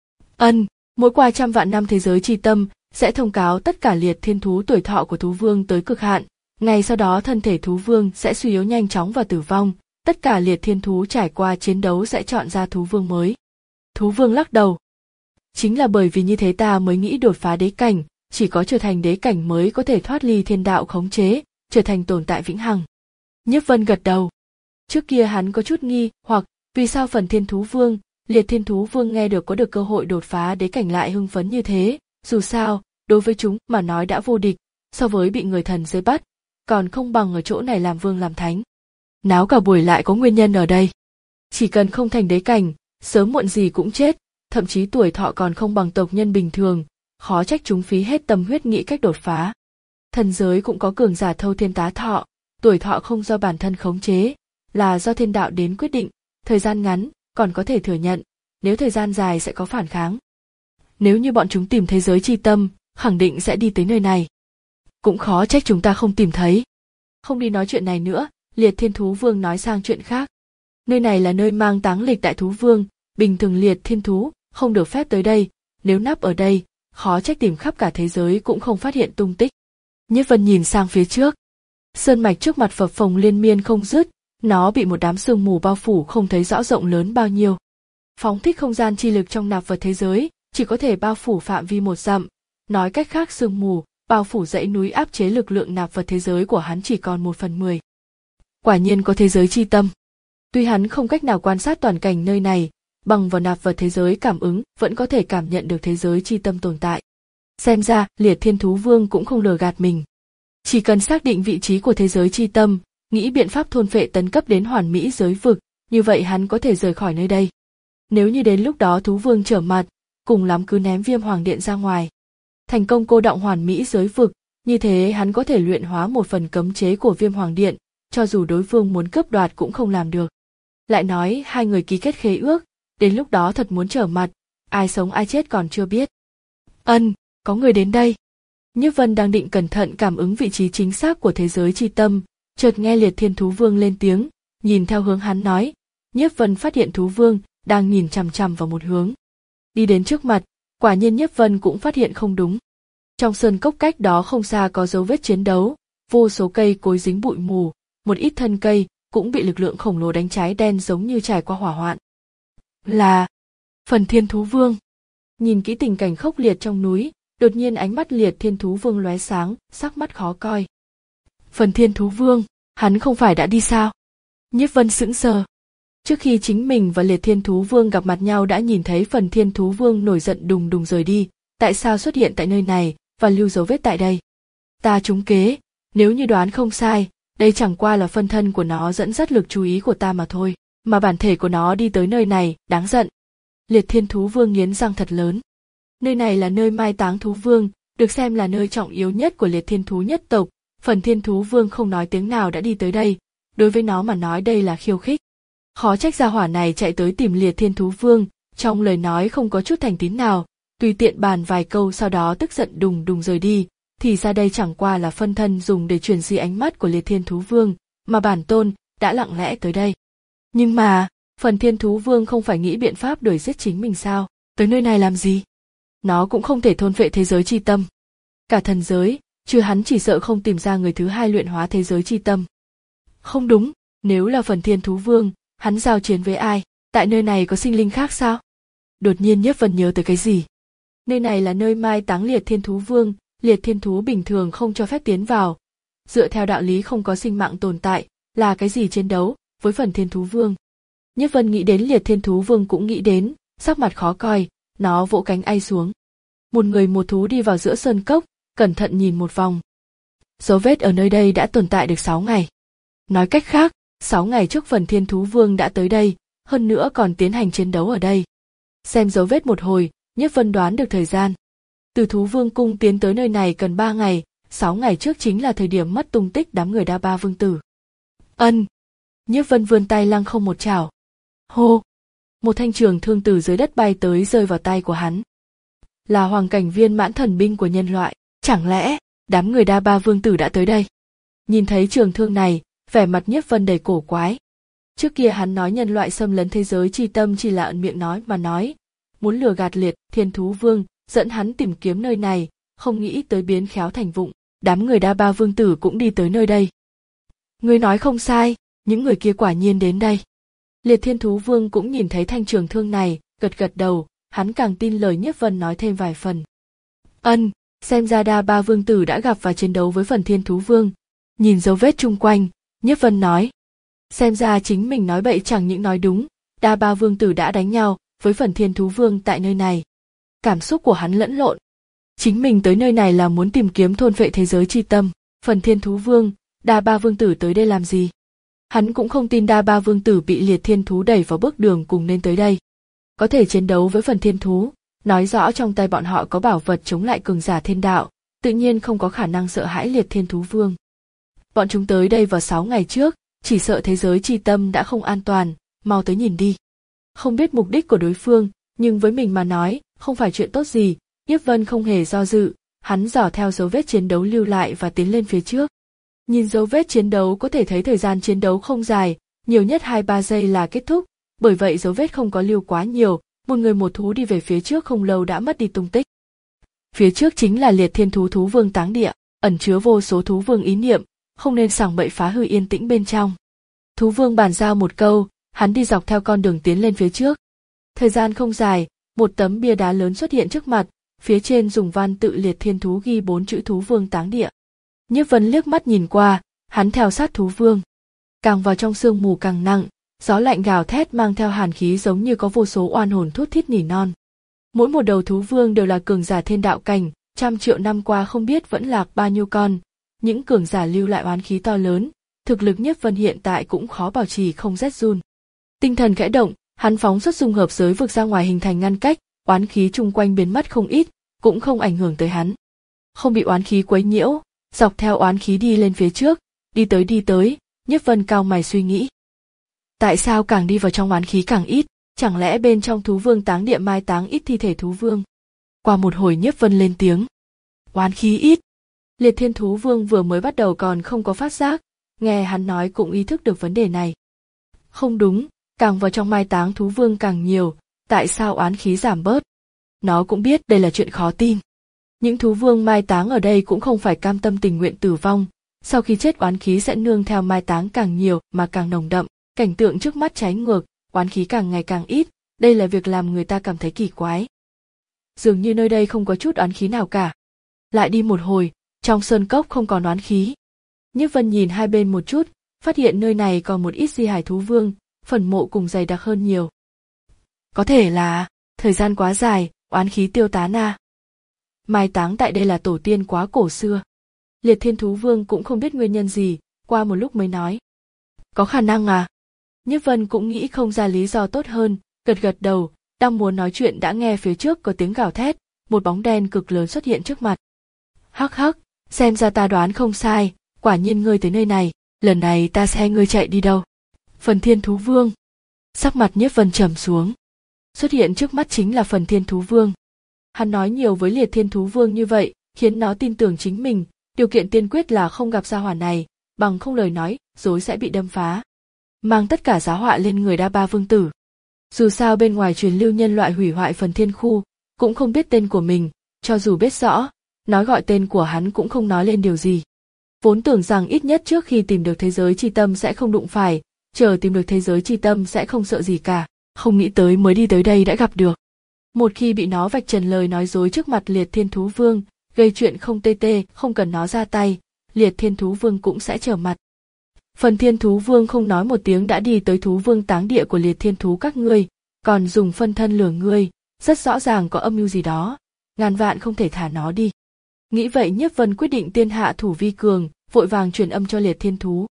Ân, mỗi qua trăm vạn năm thế giới chi tâm sẽ thông cáo tất cả liệt thiên thú tuổi thọ của thú vương tới cực hạn, ngày sau đó thân thể thú vương sẽ suy yếu nhanh chóng và tử vong, tất cả liệt thiên thú trải qua chiến đấu sẽ chọn ra thú vương mới. Thú vương lắc đầu. Chính là bởi vì như thế ta mới nghĩ đột phá đế cảnh, chỉ có trở thành đế cảnh mới có thể thoát ly thiên đạo khống chế, trở thành tồn tại vĩnh hằng. Nhiếp Vân gật đầu. Trước kia hắn có chút nghi hoặc vì sao phần thiên thú vương, liệt thiên thú vương nghe được có được cơ hội đột phá đế cảnh lại hưng phấn như thế, dù sao, đối với chúng mà nói đã vô địch, so với bị người thần giới bắt, còn không bằng ở chỗ này làm vương làm thánh. Náo cả buổi lại có nguyên nhân ở đây. Chỉ cần không thành đế cảnh, sớm muộn gì cũng chết, thậm chí tuổi thọ còn không bằng tộc nhân bình thường, khó trách chúng phí hết tâm huyết nghĩ cách đột phá. Thần giới cũng có cường giả thâu thiên tá thọ, tuổi thọ không do bản thân khống chế, là do thiên đạo đến quyết định, thời gian ngắn còn có thể thừa nhận, nếu thời gian dài sẽ có phản kháng. Nếu như bọn chúng tìm thế giới chi tâm, khẳng định sẽ đi tới nơi này. Cũng khó trách chúng ta không tìm thấy. Không đi nói chuyện này nữa, Liệt Thiên Thú Vương nói sang chuyện khác. Nơi này là nơi mang táng lịch đại thú vương, bình thường Liệt Thiên Thú không được phép tới đây, nếu nắp ở đây, khó trách tìm khắp cả thế giới cũng không phát hiện tung tích. Nhiếp Vân nhìn sang phía trước. Sơn mạch trước mặt phập phồng liên miên không dứt, nó bị một đám sương mù bao phủ không thấy rõ rộng lớn bao nhiêu. Phóng thích không gian chi lực trong nạp vật thế giới, chỉ có thể bao phủ phạm vi một dặm, nói cách khác sương mù, bao phủ dãy núi áp chế lực lượng nạp vật thế giới của hắn chỉ còn một phần mười. Quả nhiên có thế giới chi tâm. Tuy hắn không cách nào quan sát toàn cảnh nơi này, bằng vào nạp vật thế giới cảm ứng vẫn có thể cảm nhận được thế giới chi tâm tồn tại. Xem ra, Liệt Thiên Thú Vương cũng không lừa gạt mình. Chỉ cần xác định vị trí của thế giới chi tâm, nghĩ biện pháp thôn phệ tấn cấp đến hoàn mỹ giới vực, như vậy hắn có thể rời khỏi nơi đây. Nếu như đến lúc đó thú vương trở mặt, cùng lắm cứ ném Viêm Hoàng Điện ra ngoài. Thành công cô đọng hoàn mỹ giới vực, như thế hắn có thể luyện hóa một phần cấm chế của Viêm Hoàng Điện, cho dù đối phương muốn cướp đoạt cũng không làm được. Lại nói hai người ký kết khế ước, đến lúc đó thật muốn trở mặt, ai sống ai chết còn chưa biết. Ân, có người đến đây. Nhiếp Vân đang định cẩn thận cảm ứng vị trí chính xác của thế giới chi tâm, chợt nghe Liệt Thiên Thú Vương lên tiếng, nhìn theo hướng hắn nói. Nhiếp Vân phát hiện thú vương đang nhìn chằm chằm vào một hướng. Đi đến trước mặt, quả nhiên Nhiếp Vân cũng phát hiện không đúng. Trong sơn cốc cách đó không xa có dấu vết chiến đấu, vô số cây cối dính bụi mù, một ít thân cây cũng bị lực lượng khổng lồ đánh cháy đen giống như trải qua hỏa hoạn. Là Phần Thiên Thú Vương. Nhìn kỹ tình cảnh khốc liệt trong núi, đột nhiên ánh mắt Liệt Thiên Thú Vương lóe sáng, sắc mắt khó coi. Phần Thiên Thú Vương, hắn không phải đã đi sao? Nhiếp Vân sững sờ. Trước khi chính mình và Liệt Thiên Thú Vương gặp mặt nhau đã nhìn thấy Phần Thiên Thú Vương nổi giận đùng đùng rời đi, tại sao xuất hiện tại nơi này và lưu dấu vết tại đây? Ta trúng kế, nếu như đoán không sai, đây chẳng qua là phân thân của nó dẫn dắt lực chú ý của ta mà thôi, mà bản thể của nó đi tới nơi này, đáng giận. Liệt Thiên Thú Vương nghiến răng thật lớn. Nơi này là nơi mai táng thú vương, được xem là nơi trọng yếu nhất của Liệt Thiên Thú nhất tộc, Phần Thiên Thú Vương không nói tiếng nào đã đi tới đây, đối với nó mà nói đây là khiêu khích. Khó trách gia hỏa này chạy tới tìm Liệt Thiên Thú Vương, trong lời nói không có chút thành tín nào, tùy tiện bàn vài câu sau đó tức giận đùng đùng rời đi, thì ra đây chẳng qua là phân thân dùng để truyền di ánh mắt của Liệt Thiên Thú Vương, mà bản tôn đã lặng lẽ tới đây. Nhưng mà, Phần Thiên Thú Vương không phải nghĩ biện pháp đuổi giết chính mình sao? Tới nơi này làm gì? Nó cũng không thể thôn phệ thế giới chi tâm. Cả thần giới, chứ hắn chỉ sợ không tìm ra người thứ hai luyện hóa thế giới chi tâm. Không đúng, nếu là Phần Thiên Thú Vương, hắn giao chiến với ai? Tại nơi này có sinh linh khác sao? Đột nhiên Nhiếp Vân nhớ tới cái gì? Nơi này là nơi mai táng Liệt Thiên Thú Vương, Liệt Thiên Thú bình thường không cho phép tiến vào. Dựa theo đạo lý không có sinh mạng tồn tại, là cái gì chiến đấu với Phần Thiên Thú Vương? Nhiếp Vân nghĩ đến Liệt Thiên Thú Vương cũng nghĩ đến, sắc mặt khó coi, nó vỗ cánh ay xuống. Một người một thú đi vào giữa sơn cốc, cẩn thận nhìn một vòng. Dấu vết ở nơi đây đã tồn tại được sáu ngày. Nói cách khác, sáu ngày trước phần Thiên Thú Vương đã tới đây, hơn nữa còn tiến hành chiến đấu ở đây. Xem dấu vết một hồi, Nhiếp Vân đoán được thời gian. Từ Thú Vương cung tiến tới nơi này cần ba ngày, sáu ngày trước chính là thời điểm mất tung tích đám người Đa Ba Vương tử. Ân. Nhiếp Vân vươn tay lăng không một chảo. Hô. Một thanh trường thương từ dưới đất bay tới rơi vào tay của hắn. Là hoàng cảnh viên mãn thần binh của nhân loại, chẳng lẽ đám người Đa Ba Vương tử đã tới đây? Nhìn thấy trường thương này, vẻ mặt Nhiếp Vân đầy cổ quái. Trước kia hắn nói nhân loại xâm lấn thế giới chi tâm chỉ là ẩn miệng nói mà nói, muốn lừa gạt Liệt Thiên Thú Vương, dẫn hắn tìm kiếm nơi này, không nghĩ tới biến khéo thành vụng, đám người Đa Ba Vương tử cũng đi tới nơi đây. Ngươi nói không sai, những người kia quả nhiên đến đây. Liệt Thiên Thú Vương cũng nhìn thấy thanh trường thương này, gật gật đầu, hắn càng tin lời Nhiếp Vân nói thêm vài phần. Ân, xem ra Đa Ba Vương tử đã gặp và chiến đấu với phần Thiên Thú Vương. Nhìn dấu vết chung quanh, Nhiếp Vân nói. Xem ra chính mình nói bậy chẳng những nói đúng, Đa Ba Vương tử đã đánh nhau với phần Thiên Thú Vương tại nơi này. Cảm xúc của hắn lẫn lộn. Chính mình tới nơi này là muốn tìm kiếm thôn vệ thế giới chi tâm, phần Thiên Thú Vương, Đa Ba Vương tử tới đây làm gì? Hắn cũng không tin Đa Ba Vương tử bị Liệt Thiên Thú đẩy vào bước đường cùng nên tới đây. Có thể chiến đấu với phần Thiên Thú, nói rõ trong tay bọn họ có bảo vật chống lại cường giả thiên đạo, tự nhiên không có khả năng sợ hãi Liệt Thiên Thú Vương. Bọn chúng tới đây vào sáu ngày trước, chỉ sợ thế giới chi tâm đã không an toàn, mau tới nhìn đi. Không biết mục đích của đối phương, nhưng với mình mà nói, không phải chuyện tốt gì, Nhiếp Vân không hề do dự, hắn dò theo dấu vết chiến đấu lưu lại và tiến lên phía trước. Nhìn dấu vết chiến đấu có thể thấy thời gian chiến đấu không dài, nhiều nhất hai ba giây là kết thúc, bởi vậy dấu vết không có lưu quá nhiều, một người một thú đi về phía trước không lâu đã mất đi tung tích. Phía trước chính là Liệt Thiên Thú Thú Vương táng địa, ẩn chứa vô số thú vương ý niệm, không nên sảng bậy phá hư yên tĩnh bên trong. Thú Vương bàn giao một câu, hắn đi dọc theo con đường tiến lên phía trước. Thời gian không dài, một tấm bia đá lớn xuất hiện trước mặt, phía trên dùng văn tự Liệt Thiên Thú ghi bốn chữ Thú Vương táng địa. Nhiếp Vân liếc mắt nhìn qua, hắn theo sát Thú Vương. Càng vào trong sương mù càng nặng, gió lạnh gào thét mang theo hàn khí giống như có vô số oan hồn thút thít nỉ non. Mỗi một đầu Thú Vương đều là cường giả thiên đạo cảnh, trăm triệu năm qua không biết vẫn lạc bao nhiêu con. Những cường giả lưu lại oán khí to lớn, thực lực Nhiếp Vân hiện tại cũng khó bảo trì không rét run. Tinh thần khẽ động, hắn phóng xuất dung hợp giới vực ra ngoài hình thành ngăn cách, oán khí chung quanh biến mất không ít, cũng không ảnh hưởng tới hắn. Không bị oán khí quấy nhiễu, dọc theo oán khí đi lên phía trước, đi tới đi tới, Nhiếp Vân cau mày suy nghĩ. Tại sao càng đi vào trong oán khí càng ít, chẳng lẽ bên trong Thú Vương táng địa mai táng ít thi thể Thú Vương? Qua một hồi Nhiếp Vân lên tiếng. Oán khí ít. Liệt Thiên Thú Vương vừa mới bắt đầu còn không có phát giác, nghe hắn nói cũng ý thức được vấn đề này. Không đúng, càng vào trong mai táng Thú Vương càng nhiều, tại sao oán khí giảm bớt? Nó cũng biết đây là chuyện khó tin. Những Thú Vương mai táng ở đây cũng không phải cam tâm tình nguyện tử vong, sau khi chết oán khí sẽ nương theo mai táng càng nhiều mà càng nồng đậm, cảnh tượng trước mắt trái ngược, oán khí càng ngày càng ít, đây là việc làm người ta cảm thấy kỳ quái. Dường như nơi đây không có chút oán khí nào cả. Lại đi một hồi, trong sơn cốc không còn oán khí. Nhiếp Vân nhìn hai bên một chút, phát hiện nơi này còn một ít di hài Thú Vương, phần mộ cùng dày đặc hơn nhiều. Có thể là, thời gian quá dài, oán khí tiêu tán à. Mai táng tại đây là tổ tiên quá cổ xưa. Liệt Thiên Thú Vương cũng không biết nguyên nhân gì, qua một lúc mới nói. Có khả năng à? Nhiếp Vân cũng nghĩ không ra lý do tốt hơn, gật gật đầu, đang muốn nói chuyện đã nghe phía trước có tiếng gào thét, một bóng đen cực lớn xuất hiện trước mặt. Hắc hắc, xem ra ta đoán không sai, quả nhiên ngươi tới nơi này, lần này ta sẽ ngươi chạy đi đâu? Phần Thiên Thú Vương. Sắc mặt Nhiếp Vân trầm xuống. Xuất hiện trước mắt chính là Phần Thiên Thú Vương. Hắn nói nhiều với Liệt Thiên Thú Vương như vậy, khiến nó tin tưởng chính mình, điều kiện tiên quyết là không gặp gia hỏa này, bằng không lời nói, dối sẽ bị đâm phá. Mang tất cả giá họa lên người Đa Ba Vương tử. Dù sao bên ngoài truyền lưu nhân loại hủy hoại phần thiên khu, cũng không biết tên của mình, cho dù biết rõ, nói gọi tên của hắn cũng không nói lên điều gì. Vốn tưởng rằng ít nhất trước khi tìm được thế giới chi tâm sẽ không đụng phải, chờ tìm được thế giới chi tâm sẽ không sợ gì cả, không nghĩ tới mới đi tới đây đã gặp được. Một khi bị nó vạch trần lời nói dối trước mặt Liệt Thiên Thú Vương, gây chuyện không tê tê, không cần nó ra tay, Liệt Thiên Thú Vương cũng sẽ trở mặt. Phần Thiên Thú Vương không nói một tiếng đã đi tới Thú Vương táng địa của Liệt Thiên Thú các ngươi, còn dùng phân thân lừa ngươi, rất rõ ràng có âm mưu gì đó, ngàn vạn không thể thả nó đi. Nghĩ vậy Nhiếp Vân quyết định tiên hạ thủ vi cường, vội vàng truyền âm cho Liệt Thiên Thú.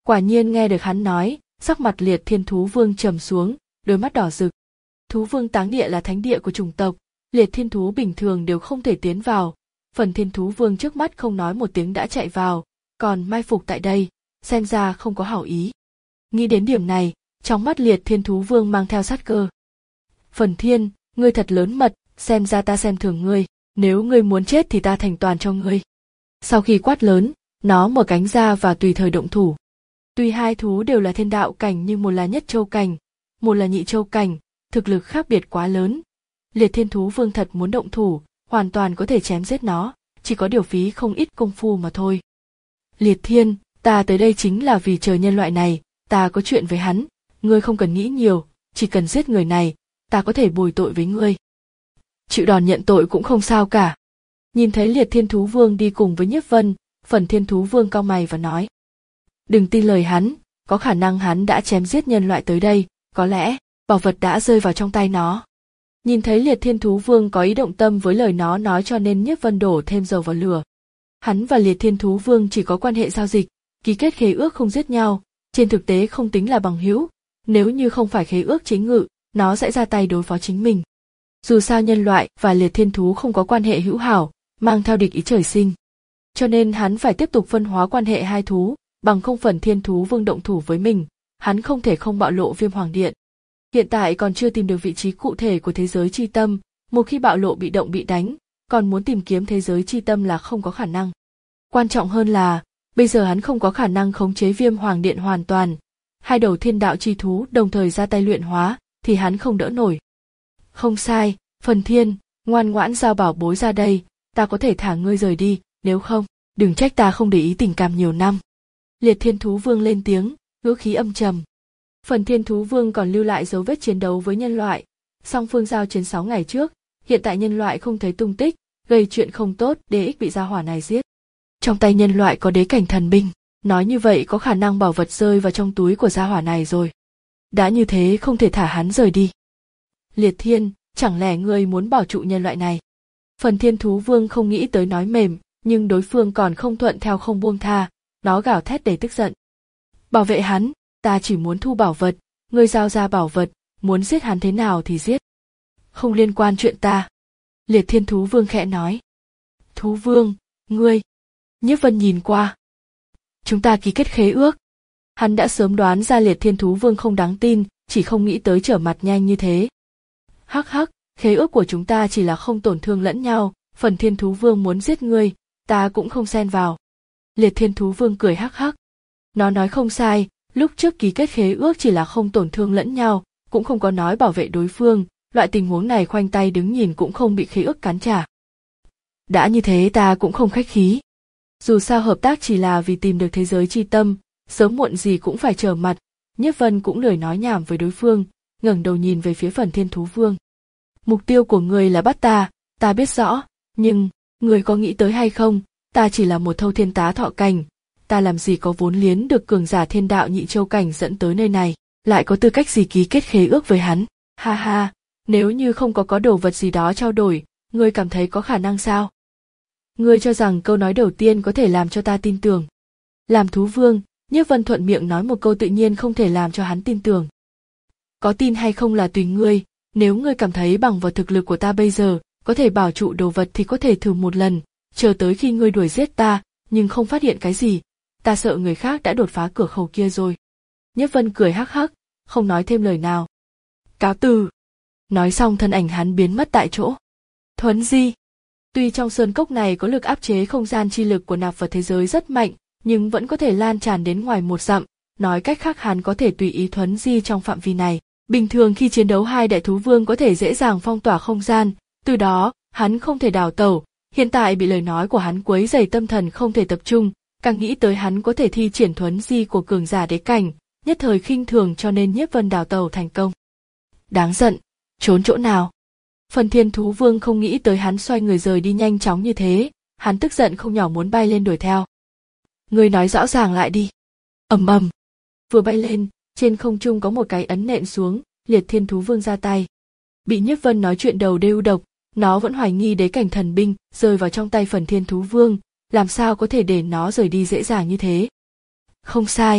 Quả nhiên nghe được hắn nói, sắc mặt Liệt Thiên Thú Vương trầm xuống, đôi mắt đỏ rực. Thú Vương Táng Địa là thánh địa của chủng tộc, Liệt Thiên Thú bình thường đều không thể tiến vào. Phần Thiên Thú Vương trước mắt không nói một tiếng đã chạy vào, còn mai phục tại đây, xem ra không có hảo ý. Nghĩ đến điểm này, trong mắt Liệt Thiên Thú Vương mang theo sát cơ. Phần Thiên, ngươi thật lớn mật, xem ra ta xem thường ngươi, nếu ngươi muốn chết thì ta thành toàn cho ngươi. Sau khi quát lớn, nó mở cánh ra và tùy thời động thủ. Tuy hai thú đều là thiên đạo cảnh nhưng một là nhất châu cảnh, một là nhị châu cảnh, thực lực khác biệt quá lớn. Liệt Thiên Thú Vương thật muốn động thủ, hoàn toàn có thể chém giết nó, chỉ có điều phí không ít công phu mà thôi. Liệt Thiên, ta tới đây chính là vì chờ nhân loại này, ta có chuyện với hắn, ngươi không cần nghĩ nhiều, chỉ cần giết người này, ta có thể bồi tội với ngươi. Chịu đòn nhận tội cũng không sao cả. Nhìn thấy Liệt Thiên Thú Vương đi cùng với Nhiếp Vân, Phần Thiên Thú Vương cau mày và nói. Đừng tin lời hắn, có khả năng hắn đã chém giết nhân loại tới đây, có lẽ, bảo vật đã rơi vào trong tay nó. Nhìn thấy Liệt Thiên Thú Vương có ý động tâm với lời nó nói cho nên Nhiếp Vân đổ thêm dầu vào lửa. Hắn và Liệt Thiên Thú Vương chỉ có quan hệ giao dịch, ký kết khế ước không giết nhau, trên thực tế không tính là bằng hữu, nếu như không phải khế ước chính ngự, nó sẽ ra tay đối phó chính mình. Dù sao nhân loại và Liệt Thiên Thú không có quan hệ hữu hảo, mang theo địch ý trời sinh. Cho nên hắn phải tiếp tục phân hóa quan hệ hai thú, bằng không Phần Thiên Thú Vương động thủ với mình, hắn không thể không bạo lộ Viêm Hoàng Điện. Hiện tại còn chưa tìm được vị trí cụ thể của thế giới chi tâm, một khi bạo lộ bị động bị đánh, còn muốn tìm kiếm thế giới chi tâm là không có khả năng. Quan trọng hơn là, bây giờ hắn không có khả năng khống chế Viêm Hoàng Điện hoàn toàn, hai đầu thiên đạo chi thú đồng thời ra tay luyện hóa, thì hắn không đỡ nổi. Không sai, Phần Thiên, ngoan ngoãn giao bảo bối ra đây, ta có thể thả ngươi rời đi, nếu không, đừng trách ta không để ý tình cảm nhiều năm. Liệt Thiên Thú Vương lên tiếng, ngữ khí âm trầm. Phần Thiên Thú Vương còn lưu lại dấu vết chiến đấu với nhân loại, song phương giao chiến sáu ngày trước, hiện tại nhân loại không thấy tung tích, gây chuyện không tốt, đê ích bị gia hỏa này giết. Trong tay nhân loại có đế cảnh thần binh, nói như vậy có khả năng bảo vật rơi vào trong túi của gia hỏa này rồi. Đã như thế không thể thả hắn rời đi. Liệt Thiên, chẳng lẽ ngươi muốn bảo trụ nhân loại này? Phần Thiên Thú Vương không nghĩ tới nói mềm, nhưng đối phương còn không thuận theo không buông tha, nó gào thét đầy tức giận. Bảo vệ hắn, ta chỉ muốn thu bảo vật, ngươi giao ra bảo vật, muốn giết hắn thế nào thì giết. Không liên quan chuyện ta. Liệt Thiên Thú Vương khẽ nói. Thú Vương, ngươi. Nhiếp Vân nhìn qua. Chúng ta ký kết khế ước. Hắn đã sớm đoán ra Liệt Thiên Thú Vương không đáng tin, chỉ không nghĩ tới trở mặt nhanh như thế. Hắc hắc, khế ước của chúng ta chỉ là không tổn thương lẫn nhau, Phần Thiên Thú Vương muốn giết ngươi, ta cũng không xen vào. Liệt Thiên Thú Vương cười hắc hắc. Nó nói không sai, lúc trước ký kết khế ước chỉ là không tổn thương lẫn nhau, cũng không có nói bảo vệ đối phương, loại tình huống này khoanh tay đứng nhìn cũng không bị khế ước cắn trả. Đã như thế ta cũng không khách khí. Dù sao hợp tác chỉ là vì tìm được thế giới chi tâm, sớm muộn gì cũng phải trở mặt, Nhiếp Vân cũng lười nói nhảm với đối phương, ngẩng đầu nhìn về phía Phần Thiên Thú Vương. Mục tiêu của người là bắt ta, ta biết rõ, nhưng, người có nghĩ tới hay không, ta chỉ là một thâu thiên tá thọ cảnh, ta làm gì có vốn liếng được cường giả thiên đạo nhị châu cảnh dẫn tới nơi này, lại có tư cách gì ký kết khế ước với hắn, ha ha, nếu như không có có đồ vật gì đó trao đổi, ngươi cảm thấy có khả năng sao? Ngươi cho rằng câu nói đầu tiên có thể làm cho ta tin tưởng. Làm thú vương, Nhiếp Vân thuận miệng nói một câu tự nhiên không thể làm cho hắn tin tưởng. Có tin hay không là tùy ngươi, nếu ngươi cảm thấy bằng vào thực lực của ta bây giờ, có thể bảo trụ đồ vật thì có thể thử một lần, chờ tới khi ngươi đuổi giết ta, nhưng không phát hiện cái gì, ta sợ người khác đã đột phá cửa khẩu kia rồi. Nhiếp Vân cười hắc hắc, không nói thêm lời nào. Cáo từ. Nói xong thân ảnh hắn biến mất tại chỗ. Thuấn di. Tuy trong sơn cốc này có lực áp chế không gian chi lực của nạp vật thế giới rất mạnh, nhưng vẫn có thể lan tràn đến ngoài một dặm, nói cách khác hắn có thể tùy ý thuấn di trong phạm vi này. Bình thường khi chiến đấu hai đại thú vương có thể dễ dàng phong tỏa không gian, từ đó, hắn không thể đào tẩu, hiện tại bị lời nói của hắn quấy rầy tâm thần không thể tập trung, càng nghĩ tới hắn có thể thi triển thuấn di của cường giả đế cảnh, nhất thời khinh thường cho nên Nhiếp Vân đào tẩu thành công. Đáng giận, trốn chỗ nào? Phần Thiên Thú Vương không nghĩ tới hắn xoay người rời đi nhanh chóng như thế, hắn tức giận không nhỏ muốn bay lên đuổi theo. Ngươi nói rõ ràng lại đi. Ầm ầm. Vừa bay lên, trên không trung có một cái ấn nện xuống, Liệt Thiên Thú Vương ra tay. Bị Nhiếp Vân nói chuyện đầu đê u độc, nó vẫn hoài nghi đế cảnh thần binh rơi vào trong tay Phần Thiên Thú Vương, làm sao có thể để nó rời đi dễ dàng như thế. Không sai,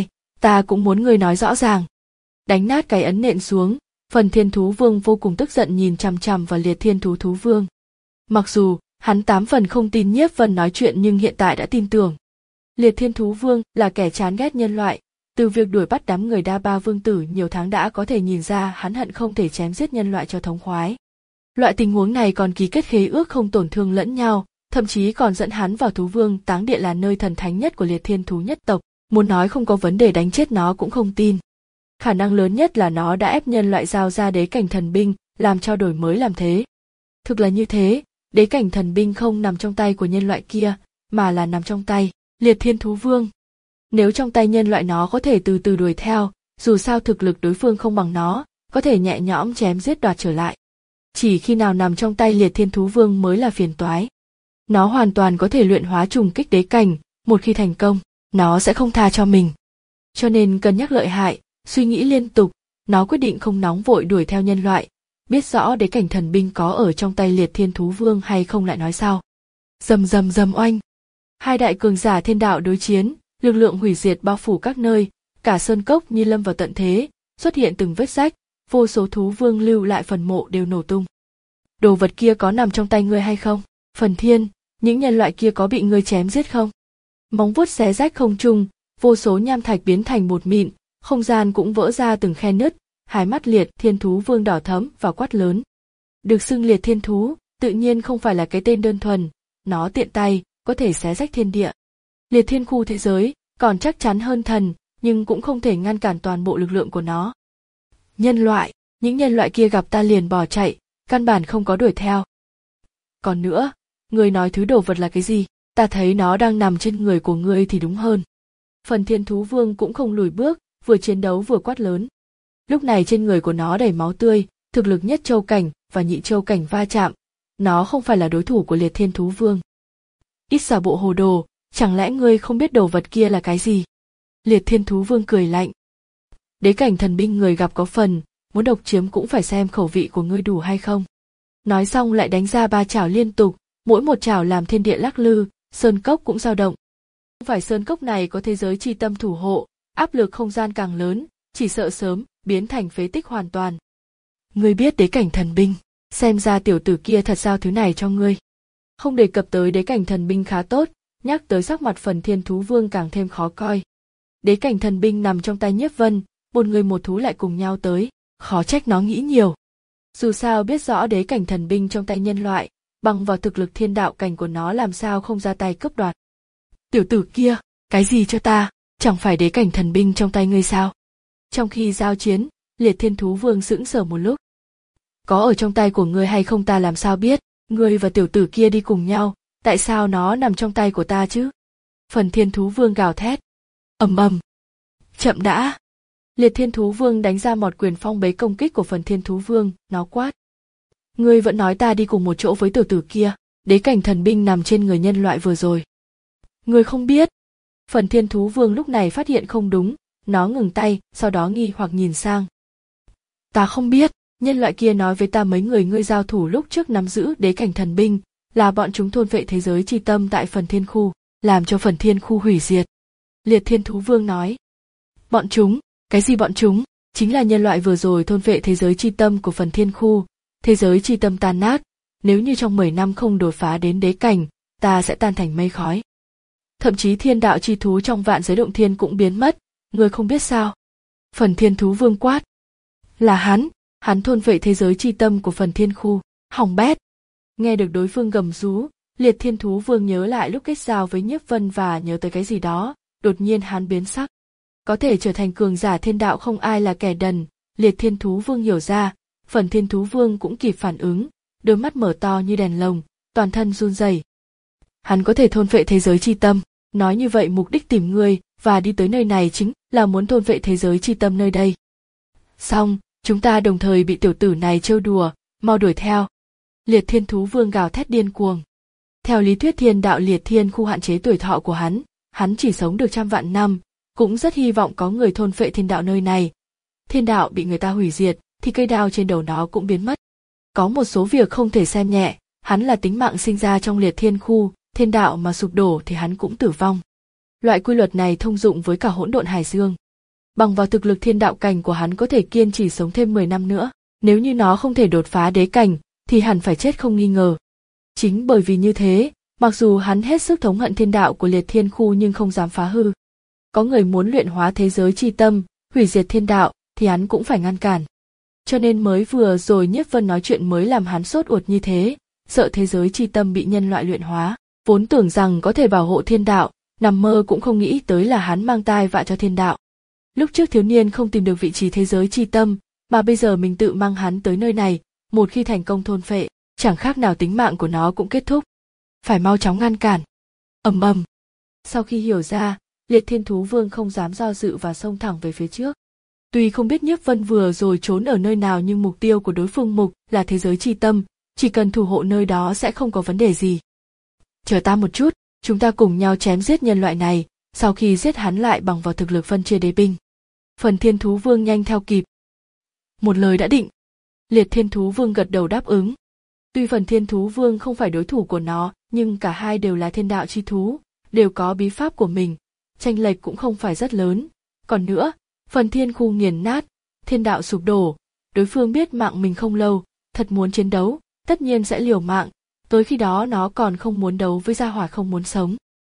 Ta cũng muốn ngươi nói rõ ràng. Đánh nát cái ấn nện xuống, Phần Thiên Thú Vương vô cùng tức giận nhìn chằm chằm vào Liệt Thiên Thú Thú Vương. Mặc dù hắn tám phần không tin Nhiếp Vân nói chuyện nhưng hiện tại đã tin tưởng. Liệt Thiên Thú Vương là kẻ chán ghét nhân loại, từ việc đuổi bắt đám người Đa Ba Vương tử nhiều tháng đã có thể nhìn ra hắn hận không thể chém giết nhân loại cho thống khoái. Loại tình huống này còn ký kết khế ước không tổn thương lẫn nhau, thậm chí còn dẫn hắn vào Thú Vương Táng Địa là nơi thần thánh nhất của Liệt Thiên Thú nhất tộc, muốn nói không có vấn đề đánh chết nó cũng không tin. Khả năng lớn nhất là nó đã ép nhân loại giao ra đế cảnh thần binh, làm trao đổi mới làm thế. Thực là như thế, đế cảnh thần binh không nằm trong tay của nhân loại kia, mà là nằm trong tay Liệt Thiên Thú Vương. Nếu trong tay nhân loại nó có thể từ từ đuổi theo, dù sao thực lực đối phương không bằng nó, có thể nhẹ nhõm chém giết đoạt trở lại. Chỉ khi nào nằm trong tay Liệt Thiên Thú Vương mới là phiền toái. Nó hoàn toàn có thể luyện hóa trùng kích đế cảnh, một khi thành công, nó sẽ không tha cho mình. Cho nên cân nhắc lợi hại, suy nghĩ liên tục, nó quyết định không nóng vội đuổi theo nhân loại, biết rõ đế cảnh thần binh có ở trong tay Liệt Thiên Thú Vương hay không lại nói sau. Rầm rầm rầm oanh. Hai đại cường giả thiên đạo đối chiến, lực lượng hủy diệt bao phủ các nơi, cả sơn cốc như lâm vào tận thế, xuất hiện từng vết rách, vô số thú vương lưu lại phần mộ đều nổ tung. Đồ vật kia có nằm trong tay ngươi hay không? Phần Thiên, những nhân loại kia có bị ngươi chém giết không? Móng vuốt xé rách không trung, vô số nham thạch biến thành bột mịn, không gian cũng vỡ ra từng khe nứt, hai mắt Liệt Thiên Thú Vương đỏ thẫm và quát lớn. Được xưng Liệt Thiên Thú, tự nhiên không phải là cái tên đơn thuần, nó tiện tay, có thể xé rách thiên địa. Liệt thiên khu thế giới, còn chắc chắn hơn thần, nhưng cũng không thể ngăn cản toàn bộ lực lượng của nó. Nhân loại, những nhân loại kia gặp ta liền bỏ chạy, căn bản không có đuổi theo. Còn nữa, ngươi nói thứ đồ vật là cái gì? Ta thấy nó đang nằm trên người của ngươi thì đúng hơn. Phần Thiên Thú Vương cũng không lùi bước, vừa chiến đấu vừa quát lớn. Lúc này trên người của nó đầy máu tươi, thực lực nhất châu cảnh và nhị châu cảnh va chạm, nó không phải là đối thủ của Liệt Thiên Thú Vương. Ít giả bộ hồ đồ, chẳng lẽ ngươi không biết đồ vật kia là cái gì? Liệt Thiên Thú Vương cười lạnh. Đế cảnh thần binh người gặp có phần, muốn độc chiếm cũng phải xem khẩu vị của ngươi đủ hay không. Nói xong lại đánh ra ba chảo liên tục, mỗi một chảo làm thiên địa lắc lư, sơn cốc cũng dao động. Không phải sơn cốc này có thế giới chi tâm thủ hộ, áp lực không gian càng lớn, chỉ sợ sớm biến thành phế tích hoàn toàn. Ngươi biết đế cảnh thần binh, xem ra tiểu tử kia thật giao thứ này cho ngươi. Không đề cập tới đế cảnh thần binh khá tốt, nhắc tới sắc mặt Phần Thiên Thú Vương càng thêm khó coi. Đế cảnh thần binh nằm trong tay Nhiếp Vân, một người một thú lại cùng nhau tới, khó trách nó nghĩ nhiều. Dù sao biết rõ đế cảnh thần binh trong tay nhân loại, bằng vào thực lực thiên đạo cảnh của nó làm sao không ra tay cướp đoạt. Tiểu tử kia, cái gì cho ta, chẳng phải đế cảnh thần binh trong tay ngươi sao? Trong khi giao chiến, Liệt Thiên Thú Vương sững sờ một lúc. Có ở trong tay của ngươi hay không ta làm sao biết, ngươi và tiểu tử kia đi cùng nhau, tại sao nó nằm trong tay của ta chứ? Phần Thiên Thú Vương gào thét. Ầm ầm. Chậm đã. Liệt Thiên Thú Vương đánh ra một quyền phong bế công kích của Phần Thiên Thú Vương, nó quát. Ngươi vẫn nói ta đi cùng một chỗ với tiểu tử kia, đế cảnh thần binh nằm trên người nhân loại vừa rồi. Ngươi không biết. Phần Thiên Thú Vương lúc này phát hiện không đúng, nó ngừng tay, sau đó nghi hoặc nhìn sang. Ta không biết, nhân loại kia nói với ta mấy người ngươi giao thủ lúc trước nắm giữ đế cảnh thần binh, là bọn chúng thôn vệ thế giới chi tâm tại Phần Thiên khu, làm cho Phần Thiên khu hủy diệt. Liệt Thiên Thú Vương nói. Bọn chúng, cái gì bọn chúng? Chính là nhân loại vừa rồi thôn vệ thế giới chi tâm của Phần Thiên khu, thế giới chi tâm tan nát, nếu như trong mười năm không đột phá đến đế cảnh, ta sẽ tan thành mây khói. Thậm chí thiên đạo chi thú trong vạn giới động thiên cũng biến mất, ngươi không biết sao? Phần Thiên Thú Vương quát. Là hắn, hắn thôn vệ thế giới chi tâm của Phần Thiên khu, hỏng bét. Nghe được đối phương gầm rú, Liệt Thiên Thú Vương nhớ lại lúc kết giao với Nhiếp Vân và nhớ tới cái gì đó, đột nhiên hắn biến sắc. Có thể trở thành cường giả thiên đạo không ai là kẻ đần, Liệt Thiên Thú Vương hiểu ra, Phần Thiên Thú Vương cũng kịp phản ứng, đôi mắt mở to như đèn lồng, toàn thân run rẩy. Hắn có thể thôn vệ thế giới chi tâm, nói như vậy mục đích tìm ngươi và đi tới nơi này chính là muốn thôn vệ thế giới chi tâm nơi đây. Xong, chúng ta đồng thời bị tiểu tử này trêu đùa, mau đuổi theo. Liệt Thiên Thú Vương gào thét điên cuồng. Theo lý thuyết thiên đạo Liệt Thiên khu hạn chế tuổi thọ của hắn, hắn chỉ sống được trăm vạn năm, cũng rất hy vọng có người thôn phệ thiên đạo nơi này. Thiên đạo bị người ta hủy diệt, thì cây đao trên đầu nó cũng biến mất. Có một số việc không thể xem nhẹ, hắn là tính mạng sinh ra trong Liệt Thiên khu, thiên đạo mà sụp đổ thì hắn cũng tử vong. Loại quy luật này thông dụng với cả hỗn độn hải dương. bằng vào thực lực thiên đạo cảnh của hắn có thể kiên trì sống thêm mười năm nữa, nếu như nó không thể đột phá đế cảnh thì hẳn phải chết không nghi ngờ. Chính bởi vì như thế, mặc dù hắn hết sức thống hận thiên đạo của Liệt Thiên Khu nhưng không dám phá hư. Có người muốn luyện hóa thế giới chi tâm, hủy diệt thiên đạo thì hắn cũng phải ngăn cản. Cho nên mới vừa rồi Nhiếp Vân nói chuyện mới làm hắn sốt ruột như thế, sợ thế giới chi tâm bị nhân loại luyện hóa, vốn tưởng rằng có thể bảo hộ thiên đạo, nằm mơ cũng không nghĩ tới là hắn mang tai vạ cho thiên đạo. Lúc trước thiếu niên không tìm được vị trí thế giới chi tâm, mà bây giờ mình tự mang hắn tới nơi này, một khi thành công thôn phệ, chẳng khác nào tính mạng của nó cũng kết thúc. Phải mau chóng ngăn cản. Ầm ầm. Sau khi hiểu ra, Liệt Thiên Thú Vương không dám do dự và xông thẳng về phía trước. Tuy không biết Nhiếp Vân vừa rồi trốn ở nơi nào nhưng mục tiêu của đối phương mục là thế giới chi tâm, chỉ cần thủ hộ nơi đó sẽ không có vấn đề gì. Chờ ta một chút, chúng ta cùng nhau chém giết nhân loại này, sau khi giết hắn lại bằng vào thực lực phân chia đế binh. Phần Thiên Thú Vương nhanh theo kịp. Một lời đã định. Liệt Thiên Thú Vương gật đầu đáp ứng. Tuy Phần Thiên Thú Vương không phải đối thủ của nó, nhưng cả hai đều là thiên đạo chi thú, đều có bí pháp của mình, chênh lệch cũng không phải rất lớn. Còn nữa, Phần Thiên Khu nghiền nát, thiên đạo sụp đổ, đối phương biết mạng mình không lâu, thật muốn chiến đấu, tất nhiên sẽ liều mạng, tới khi đó nó còn không muốn đấu với gia hỏa không muốn sống.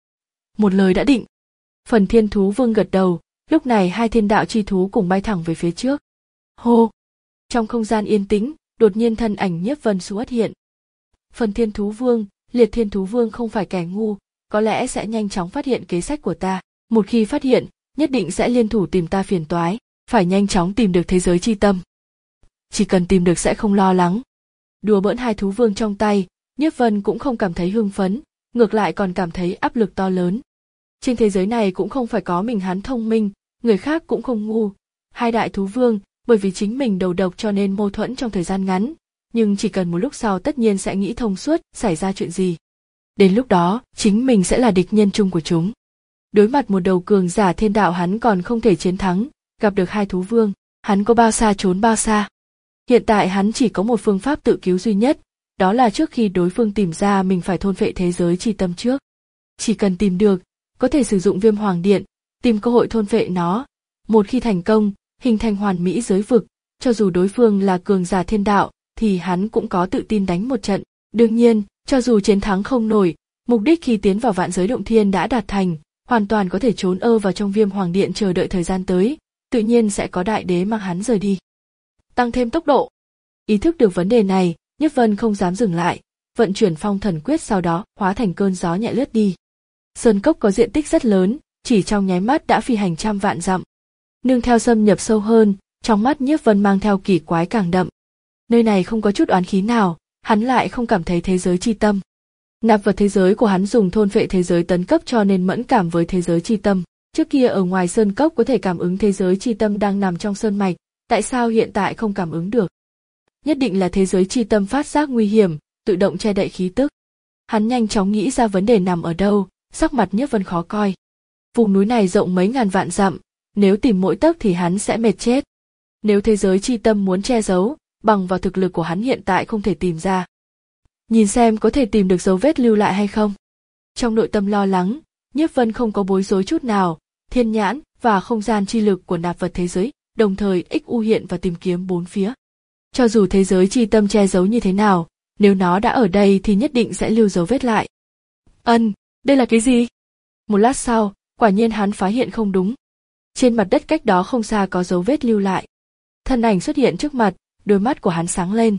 Một lời đã định. Phần Thiên Thú Vương gật đầu, lúc này hai thiên đạo chi thú cùng bay thẳng về phía trước. Hô! Trong không gian yên tĩnh, đột nhiên thân ảnh Nhiếp Vân xuất hiện. Phần Thiên Thú Vương, Liệt Thiên Thú Vương không phải kẻ ngu, có lẽ sẽ nhanh chóng phát hiện kế sách của ta. Một khi phát hiện, nhất định sẽ liên thủ tìm ta phiền toái, phải nhanh chóng tìm được thế giới chi tâm. Chỉ cần tìm được sẽ không lo lắng. Đùa bỡn hai thú vương trong tay, Nhiếp Vân cũng không cảm thấy hưng phấn, ngược lại còn cảm thấy áp lực to lớn. Trên thế giới này cũng không phải có mình hắn thông minh, người khác cũng không ngu. Hai đại thú vương, bởi vì chính mình đầu độc cho nên mâu thuẫn trong thời gian ngắn, nhưng chỉ cần một lúc sau tất nhiên sẽ nghĩ thông suốt xảy ra chuyện gì. Đến lúc đó, chính mình sẽ là địch nhân chung của chúng. Đối mặt một đầu cường giả thiên đạo hắn còn không thể chiến thắng, gặp được hai thú vương, hắn có bao xa trốn bao xa. Hiện tại hắn chỉ có một phương pháp tự cứu duy nhất, đó là trước khi đối phương tìm ra mình phải thôn phệ thế giới chi tâm trước. Chỉ cần tìm được, có thể sử dụng Viêm Hoàng Điện, tìm cơ hội thôn phệ nó. Một khi thành công, hình thành hoàn mỹ giới vực, cho dù đối phương là cường giả thiên đạo, thì hắn cũng có tự tin đánh một trận. Đương nhiên, cho dù chiến thắng không nổi, mục đích khi tiến vào vạn giới động thiên đã đạt thành, hoàn toàn có thể trốn ơ vào trong Viêm Hoàng Điện chờ đợi thời gian tới, tự nhiên sẽ có đại đế mang hắn rời đi. Tăng thêm tốc độ. Ý thức được vấn đề này, Nhiếp Vân không dám dừng lại, vận chuyển Phong Thần Quyết sau đó hóa thành cơn gió nhẹ lướt đi. Sơn cốc có diện tích rất lớn, chỉ trong nháy mắt đã phi hành trăm vạn dặm. Nương theo xâm nhập sâu hơn, trong mắt Nhiếp Vân mang theo kỳ quái càng đậm. Nơi này không có chút oán khí nào, hắn lại không cảm thấy thế giới chi tâm. Nạp vật thế giới của hắn dùng thôn phệ thế giới tấn cấp cho nên mẫn cảm với thế giới chi tâm. Trước kia ở ngoài sơn cốc có thể cảm ứng thế giới chi tâm đang nằm trong sơn mạch, tại sao hiện tại không cảm ứng được? Nhất định là thế giới chi tâm phát giác nguy hiểm, tự động che đậy khí tức. Hắn nhanh chóng nghĩ ra vấn đề nằm ở đâu, sắc mặt Nhiếp Vân khó coi. Vùng núi này rộng mấy ngàn vạn dặm, nếu tìm mỗi tấc thì hắn sẽ mệt chết. Nếu thế giới chi tâm muốn che giấu, bằng vào thực lực của hắn hiện tại không thể tìm ra. Nhìn xem có thể tìm được dấu vết lưu lại hay không. Trong nội tâm lo lắng, Nhiếp Vân không có bối rối chút nào, thiên nhãn và không gian chi lực của nạp vật thế giới, đồng thời ích u hiện và tìm kiếm bốn phía. Cho dù thế giới chi tâm che giấu như thế nào, nếu nó đã ở đây thì nhất định sẽ lưu dấu vết lại. Ân, đây là cái gì? Một lát sau, quả nhiên hắn phát hiện không đúng. Trên mặt đất cách đó không xa có dấu vết lưu lại. Thân ảnh xuất hiện trước mặt, đôi mắt của hắn sáng lên.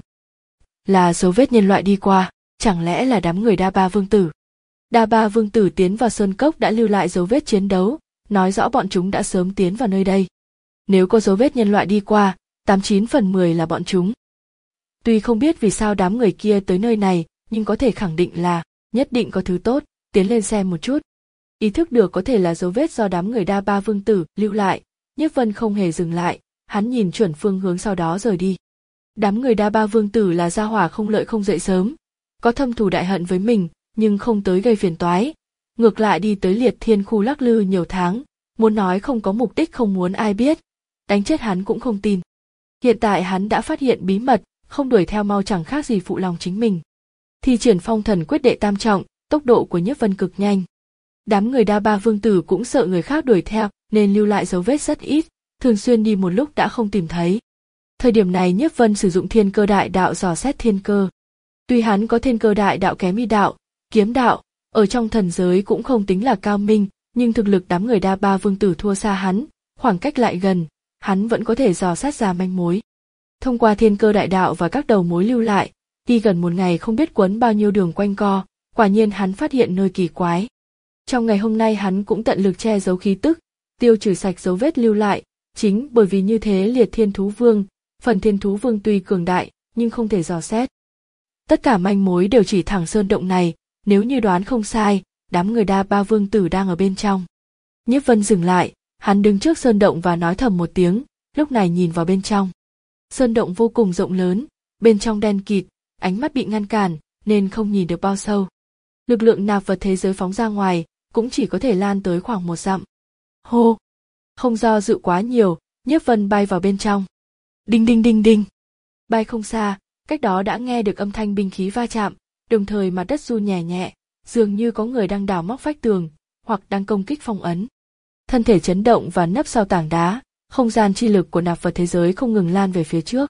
Là dấu vết nhân loại đi qua, chẳng lẽ là đám người Đa Ba Vương Tử? Đa Ba Vương Tử tiến vào sơn cốc đã lưu lại dấu vết chiến đấu, nói rõ bọn chúng đã sớm tiến vào nơi đây. Nếu có dấu vết nhân loại đi qua, tám chín phần mười là bọn chúng. Tuy không biết vì sao đám người kia tới nơi này, nhưng có thể khẳng định là, nhất định có thứ tốt, tiến lên xem một chút. Ý thức được có thể là dấu vết do đám người Đa Ba Vương Tử lưu lại, Nhiếp Vân không hề dừng lại, hắn nhìn chuẩn phương hướng sau đó rời đi. Đám người Đa Ba Vương Tử là gia hỏa không lợi không dậy sớm, có thâm thù đại hận với mình, nhưng không tới gây phiền toái. Ngược lại đi tới Liệt Thiên Khu lắc lư nhiều tháng, muốn nói không có mục đích không muốn ai biết, đánh chết hắn cũng không tin. Hiện tại hắn đã phát hiện bí mật, không đuổi theo mau chẳng khác gì phụ lòng chính mình. Thi triển Phong Thần Quyết đệ tam trọng, tốc độ của Nhiếp Vân cực nhanh. Đám người Đa Ba Vương Tử cũng sợ người khác đuổi theo, nên lưu lại dấu vết rất ít, thường xuyên đi một lúc đã không tìm thấy. Thời điểm này Nhiếp Vân sử dụng thiên cơ đại đạo dò xét thiên cơ. Tuy hắn có thiên cơ đại đạo kém y đạo, kiếm đạo, ở trong thần giới cũng không tính là cao minh, nhưng thực lực đám người đa ba vương tử thua xa hắn, khoảng cách lại gần, hắn vẫn có thể dò xét ra manh mối. Thông qua thiên cơ đại đạo và các đầu mối lưu lại, đi gần một ngày không biết quấn bao nhiêu đường quanh co, quả nhiên hắn phát hiện nơi kỳ quái. Trong ngày hôm nay hắn cũng tận lực che giấu khí tức, tiêu trừ sạch dấu vết lưu lại, chính bởi vì như thế Liệt Thiên Thú Vương, phần Thiên Thú Vương tuy cường đại, nhưng không thể dò xét. Tất cả manh mối đều chỉ thẳng sơn động này, nếu như đoán không sai, đám người đa ba vương tử đang ở bên trong. Nhiếp Vân dừng lại, hắn đứng trước sơn động và nói thầm một tiếng, lúc này nhìn vào bên trong. Sơn động vô cùng rộng lớn, bên trong đen kịt, ánh mắt bị ngăn cản, nên không nhìn được bao sâu. Lực lượng nạp vật thế giới phóng ra ngoài, cũng chỉ có thể lan tới khoảng một dặm. Hô! Không do dự quá nhiều, Nhiếp Vân bay vào bên trong. Đinh đinh đinh đinh! Bay không xa, cách đó đã nghe được âm thanh binh khí va chạm, đồng thời mặt đất run nhẹ nhẹ, dường như có người đang đào móc vách tường, hoặc đang công kích phong ấn. Thân thể chấn động và nấp sau tảng đá, không gian chi lực của nạp vật thế giới không ngừng lan về phía trước.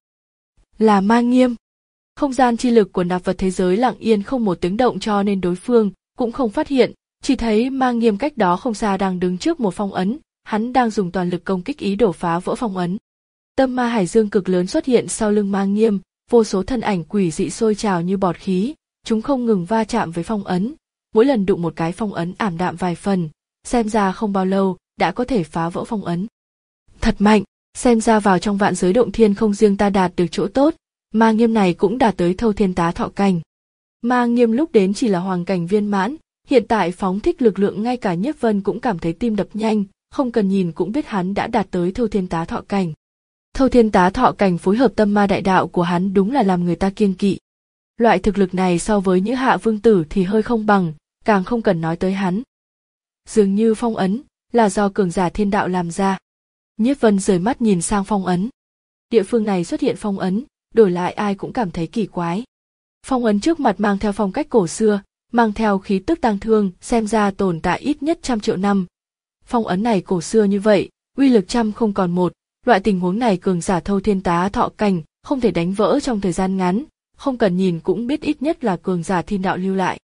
Là Ma Nghiêm. Không gian chi lực của nạp vật thế giới lặng yên không một tiếng động cho nên đối phương cũng không phát hiện, chỉ thấy Ma Nghiêm cách đó không xa đang đứng trước một phong ấn, hắn đang dùng toàn lực công kích ý đồ phá vỡ phong ấn. Tâm ma hải dương cực lớn xuất hiện sau lưng Ma Nghiêm, vô số thân ảnh quỷ dị sôi trào như bọt khí, chúng không ngừng va chạm với phong ấn, mỗi lần đụng một cái phong ấn ảm đạm vài phần, xem ra không bao lâu đã có thể phá vỡ phong ấn. Thật mạnh, xem ra vào trong vạn giới động thiên không riêng ta đạt được chỗ tốt, Ma Nghiêm này cũng đạt tới thâu thiên tá thọ cảnh. Ma Nghiêm lúc đến chỉ là hoàng cảnh viên mãn, hiện tại phóng thích lực lượng ngay cả Nhiếp Vân cũng cảm thấy tim đập nhanh, không cần nhìn cũng biết hắn đã đạt tới thâu thiên tá thọ cảnh. Thâu thiên tá thọ cảnh phối hợp tâm ma đại đạo của hắn đúng là làm người ta kiêng kỵ. Loại thực lực này so với những hạ vương tử thì hơi không bằng, càng không cần nói tới hắn. Dường như phong ấn là do cường giả thiên đạo làm ra. Nhiếp Vân rời mắt nhìn sang phong ấn. Địa phương này xuất hiện phong ấn, đổi lại ai cũng cảm thấy kỳ quái. Phong ấn trước mặt mang theo phong cách cổ xưa, mang theo khí tức tang thương, xem ra tồn tại ít nhất trăm triệu năm. Phong ấn này cổ xưa như vậy, uy lực trăm không còn một, loại tình huống này cường giả thâu thiên tá thọ cảnh không thể đánh vỡ trong thời gian ngắn, không cần nhìn cũng biết ít nhất là cường giả thiên đạo lưu lại.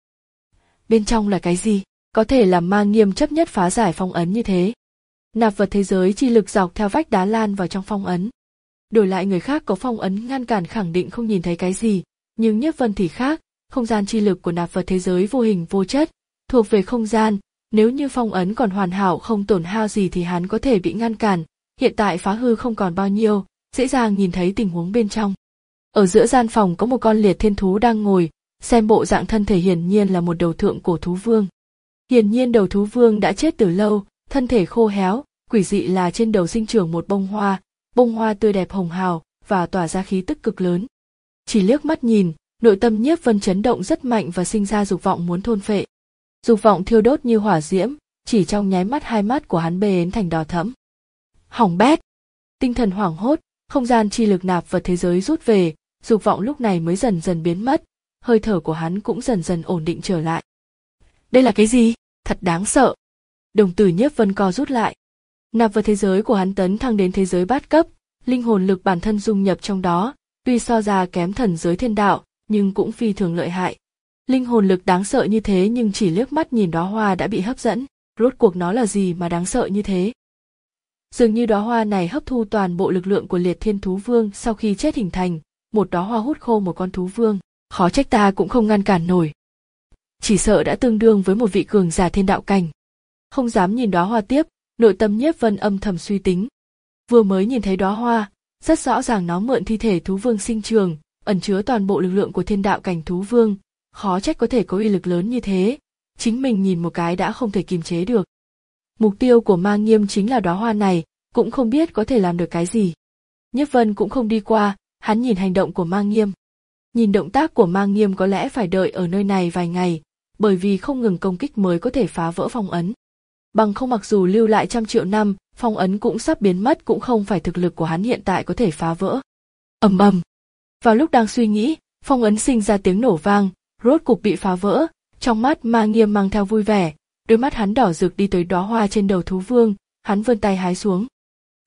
Bên trong là cái gì? Có thể làm Ma Nghiêm chấp nhất phá giải phong ấn như thế. Nạp vật thế giới chi lực dọc theo vách đá lan vào trong phong ấn. Đổi lại người khác có phong ấn ngăn cản khẳng định không nhìn thấy cái gì, nhưng Nhiếp Vân thì khác, không gian chi lực của nạp vật thế giới vô hình vô chất, thuộc về không gian, nếu như phong ấn còn hoàn hảo không tổn hao gì thì hắn có thể bị ngăn cản, hiện tại phá hư không còn bao nhiêu, dễ dàng nhìn thấy tình huống bên trong. Ở giữa gian phòng có một con liệt thiên thú đang ngồi, xem bộ dạng thân thể hiển nhiên là một đầu thượng cổ thú vương. Hiển nhiên đầu thú vương đã chết từ lâu, thân thể khô héo, quỷ dị là trên đầu sinh trưởng một bông hoa, bông hoa tươi đẹp hồng hào và tỏa ra khí tức cực lớn. Chỉ liếc mắt nhìn, nội tâm Nhiếp Vân chấn động rất mạnh và sinh ra dục vọng muốn thôn phệ. Dục vọng thiêu đốt như hỏa diễm, chỉ trong nháy mắt hai mắt của hắn bê thành đỏ thẫm. Hỏng bét! Tinh thần hoảng hốt, không gian chi lực nạp vật thế giới rút về, dục vọng lúc này mới dần dần biến mất, hơi thở của hắn cũng dần dần ổn định trở lại. Đây là cái gì? Thật đáng sợ! Đồng tử Nhiếp Vân co rút lại. Nạp vật thế giới của hắn tấn thăng đến thế giới bát cấp, linh hồn lực bản thân dung nhập trong đó, tuy so ra kém thần giới thiên đạo, nhưng cũng phi thường lợi hại. Linh hồn lực đáng sợ như thế nhưng chỉ liếc mắt nhìn đóa hoa đã bị hấp dẫn, rốt cuộc nó là gì mà đáng sợ như thế? Dường như đóa hoa này hấp thu toàn bộ lực lượng của Liệt Thiên Thú Vương sau khi chết hình thành, một đóa hoa hút khô một con thú vương, khó trách ta cũng không ngăn cản nổi. Chỉ sợ đã tương đương với một vị cường giả thiên đạo cảnh. Không dám nhìn đóa hoa tiếp, nội tâm Nhiếp Vân âm thầm suy tính. Vừa mới nhìn thấy đóa hoa, rất rõ ràng nó mượn thi thể thú vương sinh trường, ẩn chứa toàn bộ lực lượng của thiên đạo cảnh thú vương, khó trách có thể có uy lực lớn như thế, chính mình nhìn một cái đã không thể kiềm chế được. Mục tiêu của Ma Nghiêm chính là đóa hoa này, cũng không biết có thể làm được cái gì. Nhiếp Vân cũng không đi qua, hắn nhìn hành động của Ma Nghiêm. Nhìn động tác của Ma Nghiêm có lẽ phải đợi ở nơi này vài ngày, bởi vì không ngừng công kích mới có thể phá vỡ phong ấn. Bằng không mặc dù lưu lại trăm triệu năm, phong ấn cũng sắp biến mất cũng không phải thực lực của hắn hiện tại có thể phá vỡ. Ầm ầm. Vào lúc đang suy nghĩ, phong ấn sinh ra tiếng nổ vang, rốt cục bị phá vỡ, trong mắt Ma Nghiêm mang theo vui vẻ, đôi mắt hắn đỏ rực đi tới đóa hoa trên đầu thú vương, hắn vươn tay hái xuống.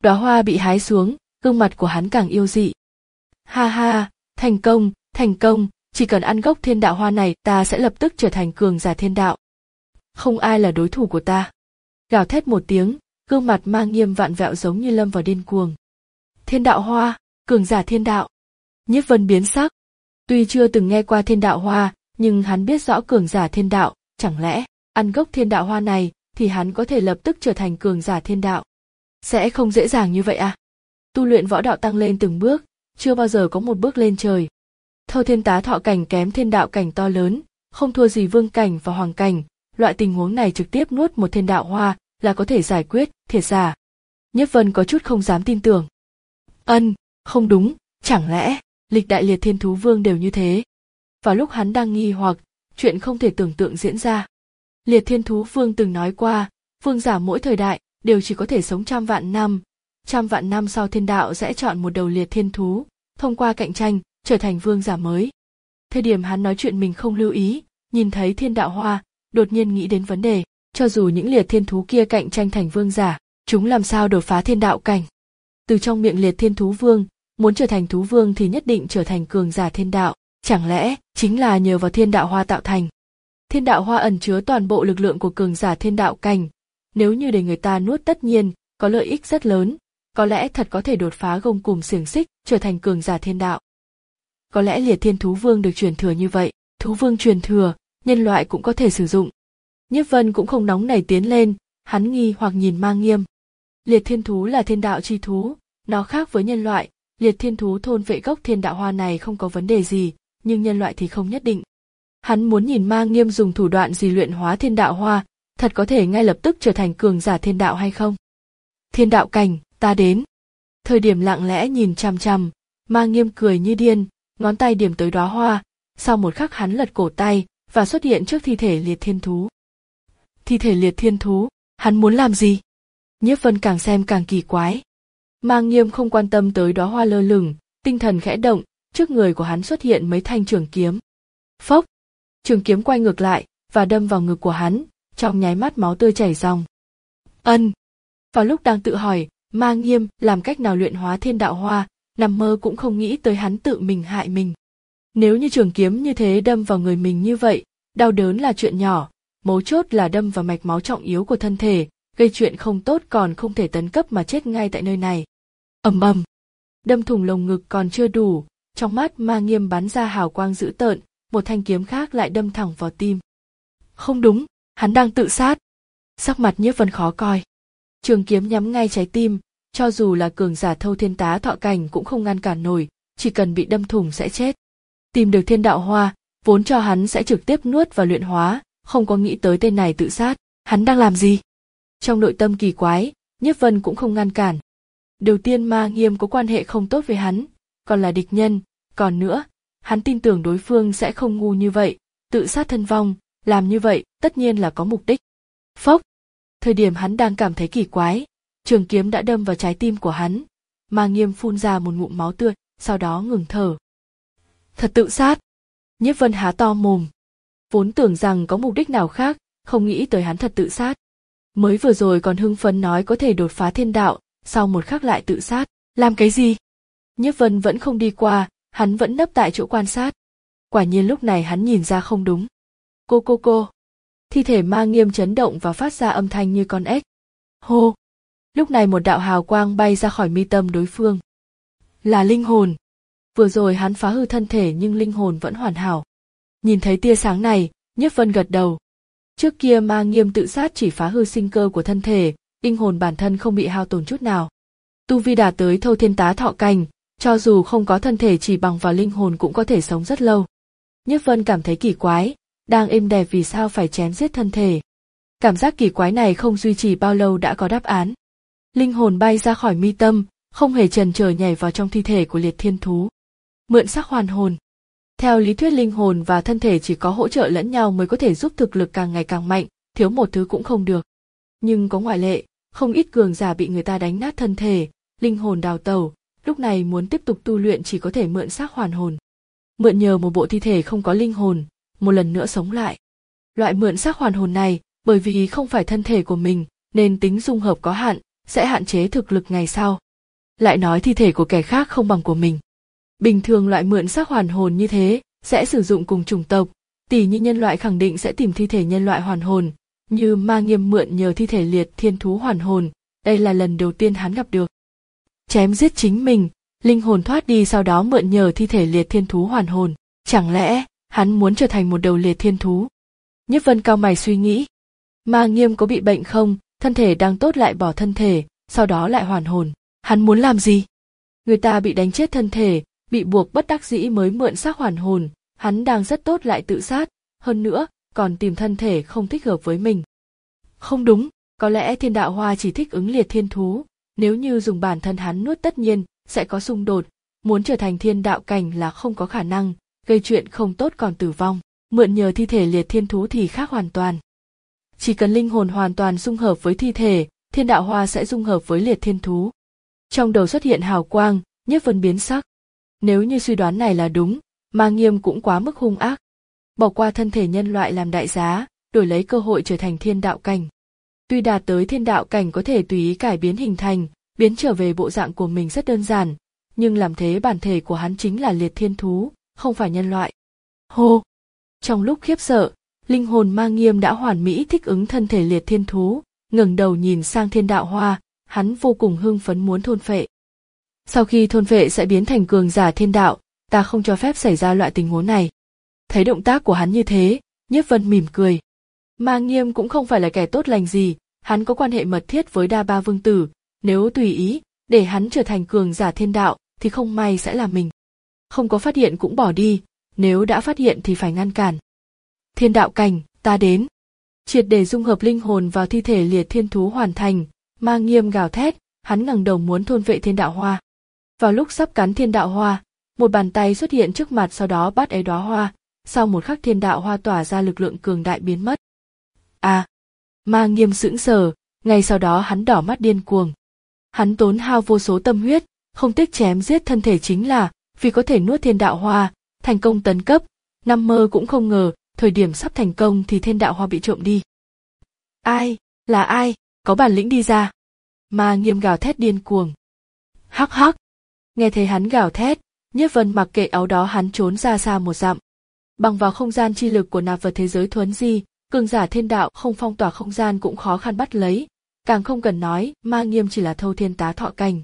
Đóa hoa bị hái xuống, gương mặt của hắn càng yêu dị. Ha ha, thành công, thành công, chỉ cần ăn gốc thiên đạo hoa này ta sẽ lập tức trở thành cường giả thiên đạo. Không ai là đối thủ của ta. Gào thét một tiếng, gương mặt mang nghiêm vạn vẹo giống như lâm vào điên cuồng. Thiên đạo hoa, cường giả thiên đạo. Nhiếp Vân biến sắc. Tuy chưa từng nghe qua thiên đạo hoa, nhưng hắn biết rõ cường giả thiên đạo, chẳng lẽ ăn gốc thiên đạo hoa này thì hắn có thể lập tức trở thành cường giả thiên đạo. Sẽ không dễ dàng như vậy à? Tu luyện võ đạo tăng lên từng bước, chưa bao giờ có một bước lên trời. Thâu thiên tá thọ cảnh kém thiên đạo cảnh to lớn, không thua gì vương cảnh và hoàng cảnh, loại tình huống này trực tiếp nuốt một thiên đạo hoa là có thể giải quyết, thiệt giả. Nhiếp Vân có chút không dám tin tưởng. Ân, không đúng, chẳng lẽ lịch đại liệt thiên thú vương đều như thế? Vào lúc hắn đang nghi hoặc, chuyện không thể tưởng tượng diễn ra. Liệt thiên thú vương từng nói qua, vương giả mỗi thời đại đều chỉ có thể sống trăm vạn năm, trăm vạn năm sau thiên đạo sẽ chọn một đầu liệt thiên thú, thông qua cạnh tranh trở thành vương giả mới. Thời điểm hắn nói chuyện mình không lưu ý, nhìn thấy thiên đạo hoa, đột nhiên nghĩ đến vấn đề, cho dù những liệt thiên thú kia cạnh tranh thành vương giả, chúng làm sao đột phá thiên đạo cảnh? Từ trong miệng liệt thiên thú vương, muốn trở thành thú vương thì nhất định trở thành cường giả thiên đạo, chẳng lẽ chính là nhờ vào thiên đạo hoa tạo thành? Thiên đạo hoa ẩn chứa toàn bộ lực lượng của cường giả thiên đạo cảnh, nếu như để người ta nuốt tất nhiên có lợi ích rất lớn, có lẽ thật có thể đột phá gông cùm xiềng xích trở thành cường giả thiên đạo. Có lẽ liệt thiên thú vương được truyền thừa như vậy, thú vương truyền thừa, nhân loại cũng có thể sử dụng. Nhiếp Vân cũng không nóng nảy tiến lên, hắn nghi hoặc nhìn Mang Nghiêm. Liệt thiên thú là thiên đạo chi thú, nó khác với nhân loại, liệt thiên thú thôn vệ gốc thiên đạo hoa này không có vấn đề gì, nhưng nhân loại thì không nhất định. Hắn muốn nhìn Mang Nghiêm dùng thủ đoạn gì luyện hóa thiên đạo hoa, thật có thể ngay lập tức trở thành cường giả thiên đạo hay không? Thiên đạo cảnh, ta đến. Thời điểm lặng lẽ nhìn chằm chằm, Mang Nghiêm cười như điên, ngón tay điểm tới đóa hoa, sau một khắc hắn lật cổ tay và xuất hiện trước thi thể liệt thiên thú. Thi thể liệt thiên thú, hắn muốn làm gì? Nhiếp Vân càng xem càng kỳ quái. Mang Nghiêm không quan tâm tới đóa hoa lơ lửng, tinh thần khẽ động, trước người của hắn xuất hiện mấy thanh trường kiếm. Phốc, trường kiếm quay ngược lại và đâm vào ngực của hắn, trong nháy mắt máu tươi chảy ròng. Ân. Vào lúc đang tự hỏi, Mang Nghiêm làm cách nào luyện hóa thiên đạo hoa, nằm mơ cũng không nghĩ tới hắn tự mình hại mình. Nếu như trường kiếm như thế đâm vào người mình như vậy, đau đớn là chuyện nhỏ, mấu chốt là đâm vào mạch máu trọng yếu của thân thể, gây chuyện không tốt còn không thể tấn cấp mà chết ngay tại nơi này. Ầm ầm, đâm thủng lồng ngực còn chưa đủ, trong mắt Mang Nghiêm bắn ra hào quang dữ tợn, một thanh kiếm khác lại đâm thẳng vào tim. Không đúng, hắn đang tự sát. Sắc mặt Nhiếp Vân khó coi. Trường kiếm nhắm ngay trái tim, cho dù là cường giả thâu thiên tá thọ cảnh cũng không ngăn cản nổi, chỉ cần bị đâm thủng sẽ chết. Tìm được thiên đạo hoa, vốn cho hắn sẽ trực tiếp nuốt và luyện hóa, không có nghĩ tới tên này tự sát, hắn đang làm gì? Trong nội tâm kỳ quái, Nhiếp Vân cũng không ngăn cản. Đầu tiên Mang Nghiêm có quan hệ không tốt với hắn, còn là địch nhân, còn nữa, hắn tin tưởng đối phương sẽ không ngu như vậy, tự sát thân vong, làm như vậy tất nhiên là có mục đích. Phốc, thời điểm hắn đang cảm thấy kỳ quái, trường kiếm đã đâm vào trái tim của hắn, Mang Nghiêm phun ra một ngụm máu tươi, sau đó ngừng thở. Thật tự sát. Nhiếp Vân há to mồm. Vốn tưởng rằng có mục đích nào khác, không nghĩ tới hắn thật tự sát. Mới vừa rồi còn hưng phấn nói có thể đột phá thiên đạo, sau một khắc lại tự sát, làm cái gì? Nhiếp Vân vẫn không đi qua, hắn vẫn nấp tại chỗ quan sát. Quả nhiên lúc này hắn nhìn ra không đúng. Cô cô cô. Thi thể Mang Nghiêm chấn động và phát ra âm thanh như con ếch. Hô. Lúc này một đạo hào quang bay ra khỏi mi tâm đối phương. Là linh hồn. Vừa rồi hắn phá hư thân thể nhưng linh hồn vẫn hoàn hảo. Nhìn thấy tia sáng này, Nhiếp Vân gật đầu. Trước kia Mang Nghiêm tự sát chỉ phá hư sinh cơ của thân thể, linh hồn bản thân không bị hao tổn chút nào. Tu vi đạt tới thâu thiên tá thọ cảnh, cho dù không có thân thể chỉ bằng vào linh hồn cũng có thể sống rất lâu. Nhiếp Vân cảm thấy kỳ quái, đang êm đẹp vì sao phải chém giết thân thể. Cảm giác kỳ quái này không duy trì bao lâu đã có đáp án. Linh hồn bay ra khỏi mi tâm, không hề chần chờ nhảy vào trong thi thể của liệt thiên thú. Mượn sắc hoàn hồn. Theo lý thuyết linh hồn và thân thể chỉ có hỗ trợ lẫn nhau mới có thể giúp thực lực càng ngày càng mạnh, thiếu một thứ cũng không được. Nhưng có ngoại lệ, không ít cường giả bị người ta đánh nát thân thể, linh hồn đào tẩu, lúc này muốn tiếp tục tu luyện chỉ có thể mượn xác hoàn hồn. Mượn nhờ một bộ thi thể không có linh hồn, một lần nữa sống lại. Loại mượn xác hoàn hồn này, bởi vì không phải thân thể của mình, nên tính dung hợp có hạn, sẽ hạn chế thực lực ngày sau. Lại nói thi thể của kẻ khác không bằng của mình. Bình thường loại mượn xác hoàn hồn như thế sẽ sử dụng cùng chủng tộc, tỉ như nhân loại khẳng định sẽ tìm thi thể nhân loại hoàn hồn, như Ma Nghiêm mượn nhờ thi thể liệt thiên thú hoàn hồn, đây là lần đầu tiên hắn gặp được. Chém giết chính mình, linh hồn thoát đi sau đó mượn nhờ thi thể liệt thiên thú hoàn hồn, chẳng lẽ hắn muốn trở thành một đầu liệt thiên thú? Nhiếp Vân cau mày suy nghĩ. Ma Nghiêm có bị bệnh không? Thân thể đang tốt lại bỏ thân thể, sau đó lại hoàn hồn. Hắn muốn làm gì? Người ta bị đánh chết thân thể, bị buộc bất đắc dĩ mới mượn xác hoàn hồn, hắn đang rất tốt lại tự sát, hơn nữa, còn tìm thân thể không thích hợp với mình. Không đúng, có lẽ thiên đạo hoa chỉ thích ứng liệt thiên thú, nếu như dùng bản thân hắn nuốt tất nhiên sẽ có xung đột, muốn trở thành thiên đạo cảnh là không có khả năng, gây chuyện không tốt còn tử vong, mượn nhờ thi thể liệt thiên thú thì khác hoàn toàn. Chỉ cần linh hồn hoàn toàn dung hợp với thi thể, thiên đạo hoa sẽ dung hợp với liệt thiên thú. Trong đầu xuất hiện hào quang, Nhiếp Vân biến sắc. Nếu như suy đoán này là đúng, Ma Nghiêm cũng quá mức hung ác. Bỏ qua thân thể nhân loại làm đại giá, đổi lấy cơ hội trở thành thiên đạo cảnh. Tuy đạt tới thiên đạo cảnh có thể tùy ý cải biến hình thành, biến trở về bộ dạng của mình rất đơn giản, nhưng làm thế bản thể của hắn chính là liệt thiên thú, không phải nhân loại. Hô! Trong lúc khiếp sợ, linh hồn Ma Nghiêm đã hoàn mỹ thích ứng thân thể liệt thiên thú, ngẩng đầu nhìn sang thiên đạo hoa, hắn vô cùng hưng phấn muốn thôn phệ. Sau khi thôn phệ sẽ biến thành cường giả thiên đạo, ta không cho phép xảy ra loại tình huống này. Thấy động tác của hắn như thế, Nhiếp Vân mỉm cười. Ma Nghiêm cũng không phải là kẻ tốt lành gì, hắn có quan hệ mật thiết với Đa Ba Vương Tử, nếu tùy ý, để hắn trở thành cường giả thiên đạo, thì không may sẽ là mình. Không có phát hiện cũng bỏ đi, nếu đã phát hiện thì phải ngăn cản. Thiên đạo cảnh, ta đến. Triệt để dung hợp linh hồn vào thi thể liệt thiên thú hoàn thành, Ma Nghiêm gào thét, hắn ngẩng đầu muốn thôn vệ thiên đạo hoa. Vào lúc sắp cắn thiên đạo hoa, một bàn tay xuất hiện trước mặt sau đó bắt lấy đóa hoa, sau một khắc thiên đạo hoa tỏa ra lực lượng cường đại biến mất. À! Ma Nghiêm sững sờ, ngay sau đó hắn đỏ mắt điên cuồng. Hắn tốn hao vô số tâm huyết, không tiếc chém giết thân thể chính là vì có thể nuốt thiên đạo hoa, thành công tấn cấp, nằm mơ cũng không ngờ, thời điểm sắp thành công thì thiên đạo hoa bị trộm đi. Ai? Là ai? Có bản lĩnh đi ra! Ma Nghiêm gào thét điên cuồng. Hắc hắc! Nghe thấy hắn gào thét, Nhiếp Vân mặc kệ áo đó hắn trốn ra xa một dặm. Bằng vào không gian chi lực của nạp vật thế giới thuấn di, cường giả thiên đạo không phong tỏa không gian cũng khó khăn bắt lấy, càng không cần nói Ma Nghiêm chỉ là thâu thiên tá thọ cảnh.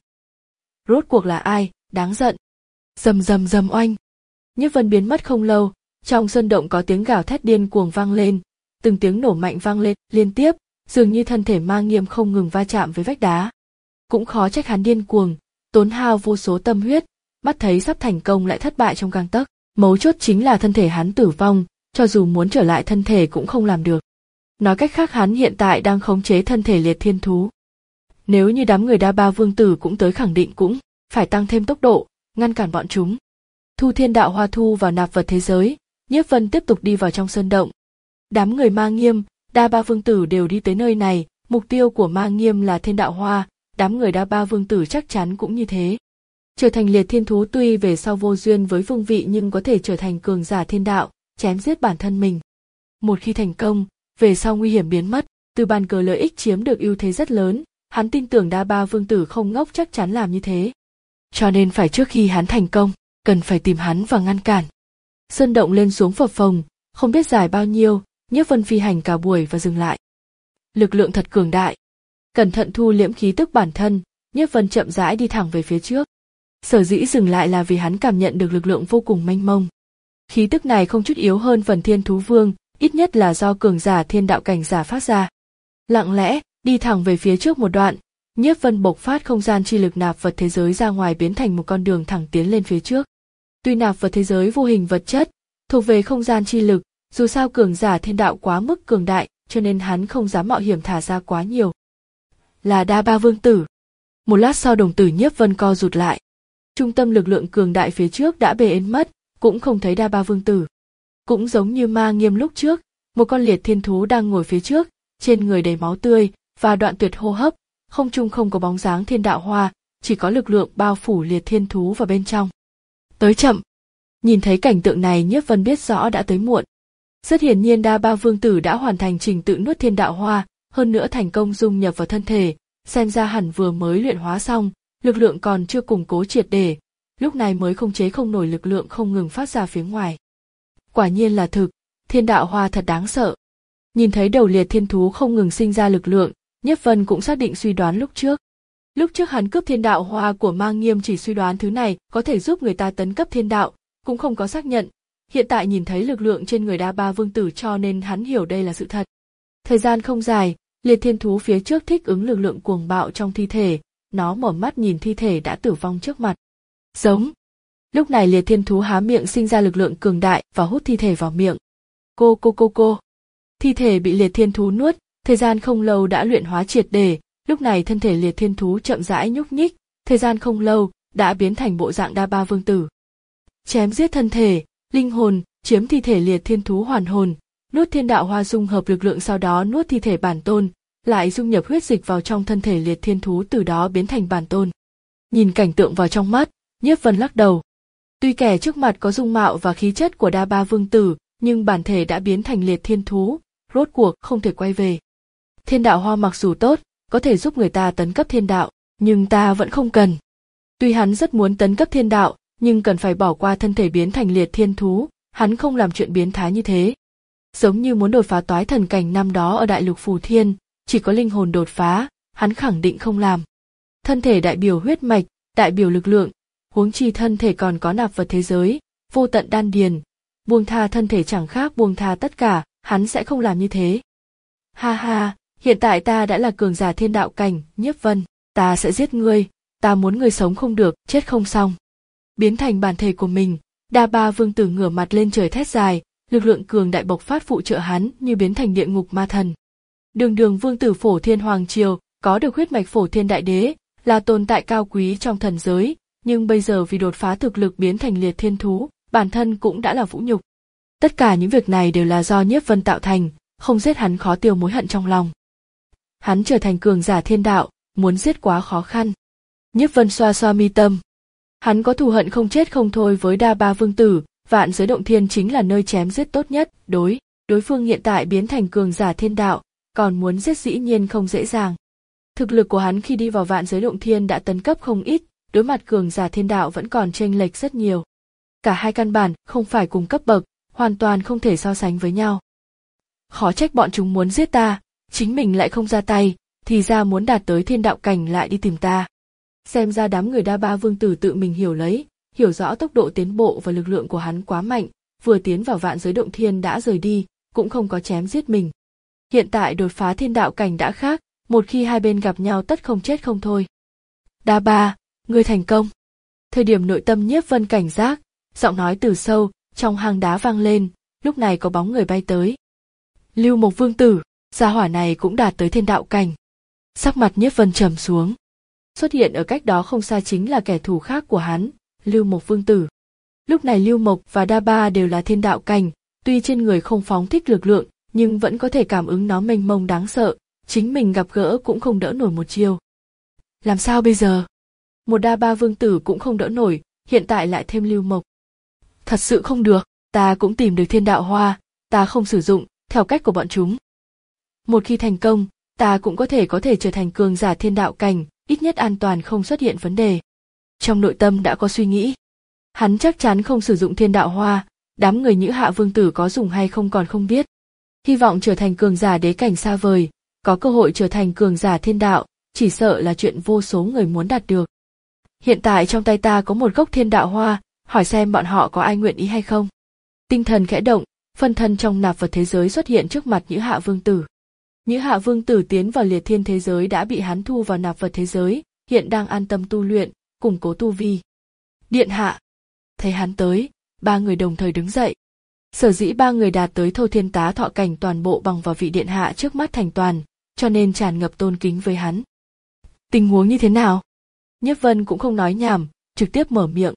Rốt cuộc là ai? Đáng giận! Rầm rầm rầm oanh! Nhiếp Vân biến mất không lâu, trong sơn động có tiếng gào thét điên cuồng vang lên, từng tiếng nổ mạnh vang lên liên tiếp, dường như thân thể Ma Nghiêm không ngừng va chạm với vách đá. Cũng khó trách hắn điên cuồng, tốn hao vô số tâm huyết, mắt thấy sắp thành công lại thất bại trong gang tấc. Mấu chốt chính là thân thể hắn tử vong, cho dù muốn trở lại thân thể cũng không làm được. Nói cách khác hắn hiện tại đang khống chế thân thể liệt thiên thú. Nếu như đám người Đa Ba Vương Tử cũng tới khẳng định cũng phải tăng thêm tốc độ, ngăn cản bọn chúng. Thu thiên đạo hoa thu vào nạp vật thế giới, Nhiếp Vân tiếp tục đi vào trong sơn động. Đám người Ma Nghiêm, Đa Ba Vương Tử đều đi tới nơi này, mục tiêu của Ma Nghiêm là thiên đạo hoa, đám người Đa Ba Vương Tử chắc chắn cũng như thế. Trở thành liệt thiên thú tuy về sau vô duyên với vương vị nhưng có thể trở thành cường giả thiên đạo, chém giết bản thân mình. Một khi thành công, về sau nguy hiểm biến mất, từ bàn cờ lợi ích chiếm được ưu thế rất lớn, hắn tin tưởng Đa Ba Vương Tử không ngốc chắc chắn làm như thế. Cho nên phải trước khi hắn thành công, cần phải tìm hắn và ngăn cản. Sơn động lên xuống phập phồng, không biết dài bao nhiêu, Nhiếp Vân phi hành cả buổi và dừng lại. Lực lượng thật cường đại. Cẩn thận thu liễm khí tức bản thân, Nhiếp Vân chậm rãi đi thẳng về phía trước. Sở dĩ dừng lại là vì hắn cảm nhận được lực lượng vô cùng mênh mông. Khí tức này không chút yếu hơn phần thiên thú vương, ít nhất là do cường giả thiên đạo cảnh giả phát ra. Lặng lẽ, đi thẳng về phía trước một đoạn, Nhiếp Vân bộc phát không gian chi lực nạp vật thế giới ra ngoài biến thành một con đường thẳng tiến lên phía trước. Tuy nạp vật thế giới vô hình vật chất, thuộc về không gian chi lực, dù sao cường giả thiên đạo quá mức cường đại, cho nên hắn không dám mạo hiểm thả ra quá nhiều. Là Đa Ba Vương Tử. Một lát sau đồng tử Nhiếp Vân co rụt lại. Trung tâm lực lượng cường đại phía trước đã biến mất, cũng không thấy Đa Ba Vương Tử. Cũng giống như Ma Nghiêm lúc trước, một con liệt thiên thú đang ngồi phía trước, trên người đầy máu tươi và đoạn tuyệt hô hấp, không trung không có bóng dáng thiên đạo hoa, chỉ có lực lượng bao phủ liệt thiên thú vào bên trong. Tới chậm. Nhìn thấy cảnh tượng này Nhiếp Vân biết rõ đã tới muộn. Rất hiển nhiên Đa Ba Vương Tử đã hoàn thành trình tự nuốt thiên đạo hoa, hơn nữa thành công dung nhập vào thân thể, xem ra hẳn vừa mới luyện hóa xong, lực lượng còn chưa củng cố triệt để, lúc này mới không chế không nổi lực lượng không ngừng phát ra phía ngoài. Quả nhiên là thực, thiên đạo hoa thật đáng sợ. Nhìn thấy đầu liệt thiên thú không ngừng sinh ra lực lượng, Nhiếp Vân cũng xác định suy đoán lúc trước. Lúc trước hắn cướp thiên đạo hoa của Mang Nghiêm chỉ suy đoán thứ này có thể giúp người ta tấn cấp thiên đạo, cũng không có xác nhận. Hiện tại nhìn thấy lực lượng trên người Đa Ba Vương Tử cho nên hắn hiểu đây là sự thật. Thời gian không dài, liệt thiên thú phía trước thích ứng lực lượng cuồng bạo trong thi thể, nó mở mắt nhìn thi thể đã tử vong trước mặt. Giống. Lúc này liệt thiên thú há miệng sinh ra lực lượng cường đại và hút thi thể vào miệng. Cô cô cô cô. Thi thể bị liệt thiên thú nuốt, thời gian không lâu đã luyện hóa triệt để, lúc này thân thể liệt thiên thú chậm rãi nhúc nhích, thời gian không lâu đã biến thành bộ dạng Đa Ba Vương Tử. Chém giết thân thể, linh hồn, chiếm thi thể liệt thiên thú hoàn hồn, nuốt thiên đạo hoa dung hợp lực lượng, sau đó nuốt thi thể bản tôn, lại dung nhập huyết dịch vào trong thân thể liệt thiên thú, từ đó biến thành bản tôn. Nhìn cảnh tượng vào trong mắt, Nhiếp Vân lắc đầu. Tuy kẻ trước mặt có dung mạo và khí chất của Đa Ba Vương Tử, nhưng bản thể đã biến thành liệt thiên thú, rốt cuộc không thể quay về. Thiên đạo hoa mặc dù tốt, có thể giúp người ta tấn cấp thiên đạo, nhưng ta vẫn không cần. Tuy hắn rất muốn tấn cấp thiên đạo, nhưng cần phải bỏ qua thân thể biến thành liệt thiên thú, hắn không làm chuyện biến thái như thế. Giống như muốn đột phá toái thần cảnh năm đó ở đại lục Phù Thiên, chỉ có linh hồn đột phá, hắn khẳng định không làm. Thân thể đại biểu huyết mạch, đại biểu lực lượng, huống chi thân thể còn có nạp vật thế giới, vô tận đan điền, buông tha thân thể chẳng khác buông tha tất cả, hắn sẽ không làm như thế. Ha ha, hiện tại ta đã là cường giả thiên đạo cảnh, Nhiếp Vân, ta sẽ giết ngươi, ta muốn ngươi sống không được, chết không xong. Biến thành bản thể của mình, Đa Ba Vương Tử ngửa mặt lên trời thét dài, lực lượng cường đại bộc phát phụ trợ hắn như biến thành địa ngục ma thần. Đường Đường Vương Tử Phổ Thiên Hoàng Triều, có được huyết mạch Phổ Thiên Đại Đế, là tồn tại cao quý trong thần giới, nhưng bây giờ vì đột phá thực lực biến thành liệt thiên thú, bản thân cũng đã là vũ nhục. Tất cả những việc này đều là do Nhiếp Vân tạo thành, không giết hắn khó tiêu mối hận trong lòng. Hắn trở thành cường giả thiên đạo, muốn giết quá khó khăn. Nhiếp Vân xoa xoa mi tâm. Hắn có thù hận không chết không thôi với Đa Ba Vương Tử, Vạn Giới Động Thiên chính là nơi chém giết tốt nhất, đối, đối phương hiện tại biến thành cường giả thiên đạo, còn muốn giết dĩ nhiên không dễ dàng. Thực lực của hắn khi đi vào Vạn Giới Động Thiên đã tấn cấp không ít, đối mặt cường giả thiên đạo vẫn còn chênh lệch rất nhiều. Cả hai căn bản không phải cùng cấp bậc, hoàn toàn không thể so sánh với nhau. Khó trách bọn chúng muốn giết ta, chính mình lại không ra tay, thì ra muốn đạt tới thiên đạo cảnh lại đi tìm ta. Xem ra đám người Đa Ba Vương Tử tự mình hiểu lấy, hiểu rõ tốc độ tiến bộ và lực lượng của hắn quá mạnh, vừa tiến vào Vạn Giới Động Thiên đã rời đi, cũng không có chém giết mình. Hiện tại đột phá thiên đạo cảnh đã khác, một khi hai bên gặp nhau tất không chết không thôi. Đa Ba, ngươi thành công. Thời điểm nội tâm Nhiếp Vân cảnh giác, giọng nói từ sâu trong hang đá vang lên, lúc này có bóng người bay tới. Lưu Mộc Vương Tử, gia hỏa này cũng đạt tới thiên đạo cảnh. Sắc mặt Nhiếp Vân trầm xuống. Xuất hiện ở cách đó không xa chính là kẻ thù khác của hắn, Lưu Mộc Vương Tử. Lúc này Lưu Mộc và Đa Ba đều là thiên đạo cảnh, tuy trên người không phóng thích lực lượng, nhưng vẫn có thể cảm ứng nó mênh mông đáng sợ, chính mình gặp gỡ cũng không đỡ nổi một chiêu. Làm sao bây giờ? Một Đa Ba Vương Tử cũng không đỡ nổi, hiện tại lại thêm Lưu Mộc. Thật sự không được, ta cũng tìm được thiên đạo hoa, ta không sử dụng, theo cách của bọn chúng. Một khi thành công, ta cũng có thể có thể trở thành cường giả thiên đạo cảnh, ít nhất an toàn không xuất hiện vấn đề. Trong nội tâm đã có suy nghĩ. Hắn chắc chắn không sử dụng thiên đạo hoa, đám người Nhữ Hạ Vương Tử có dùng hay không còn không biết. Hy vọng trở thành cường giả đế cảnh xa vời, có cơ hội trở thành cường giả thiên đạo, chỉ sợ là chuyện vô số người muốn đạt được. Hiện tại trong tay ta có một gốc thiên đạo hoa, hỏi xem bọn họ có ai nguyện ý hay không. Tinh thần khẽ động, phân thân trong nạp vật thế giới xuất hiện trước mặt Nhữ Hạ Vương Tử. Nhữ Hạ Vương Tử tiến vào liệt thiên thế giới đã bị hắn thu vào nạp vật thế giới, hiện đang an tâm tu luyện, củng cố tu vi. Điện hạ. Thấy hắn tới, ba người đồng thời đứng dậy. Sở dĩ ba người đạt tới thâu thiên tá thọ cảnh toàn bộ bằng vào vị điện hạ trước mắt thành toàn, cho nên tràn ngập tôn kính với hắn. Tình huống như thế nào? Nhiếp Vân cũng không nói nhảm, trực tiếp mở miệng.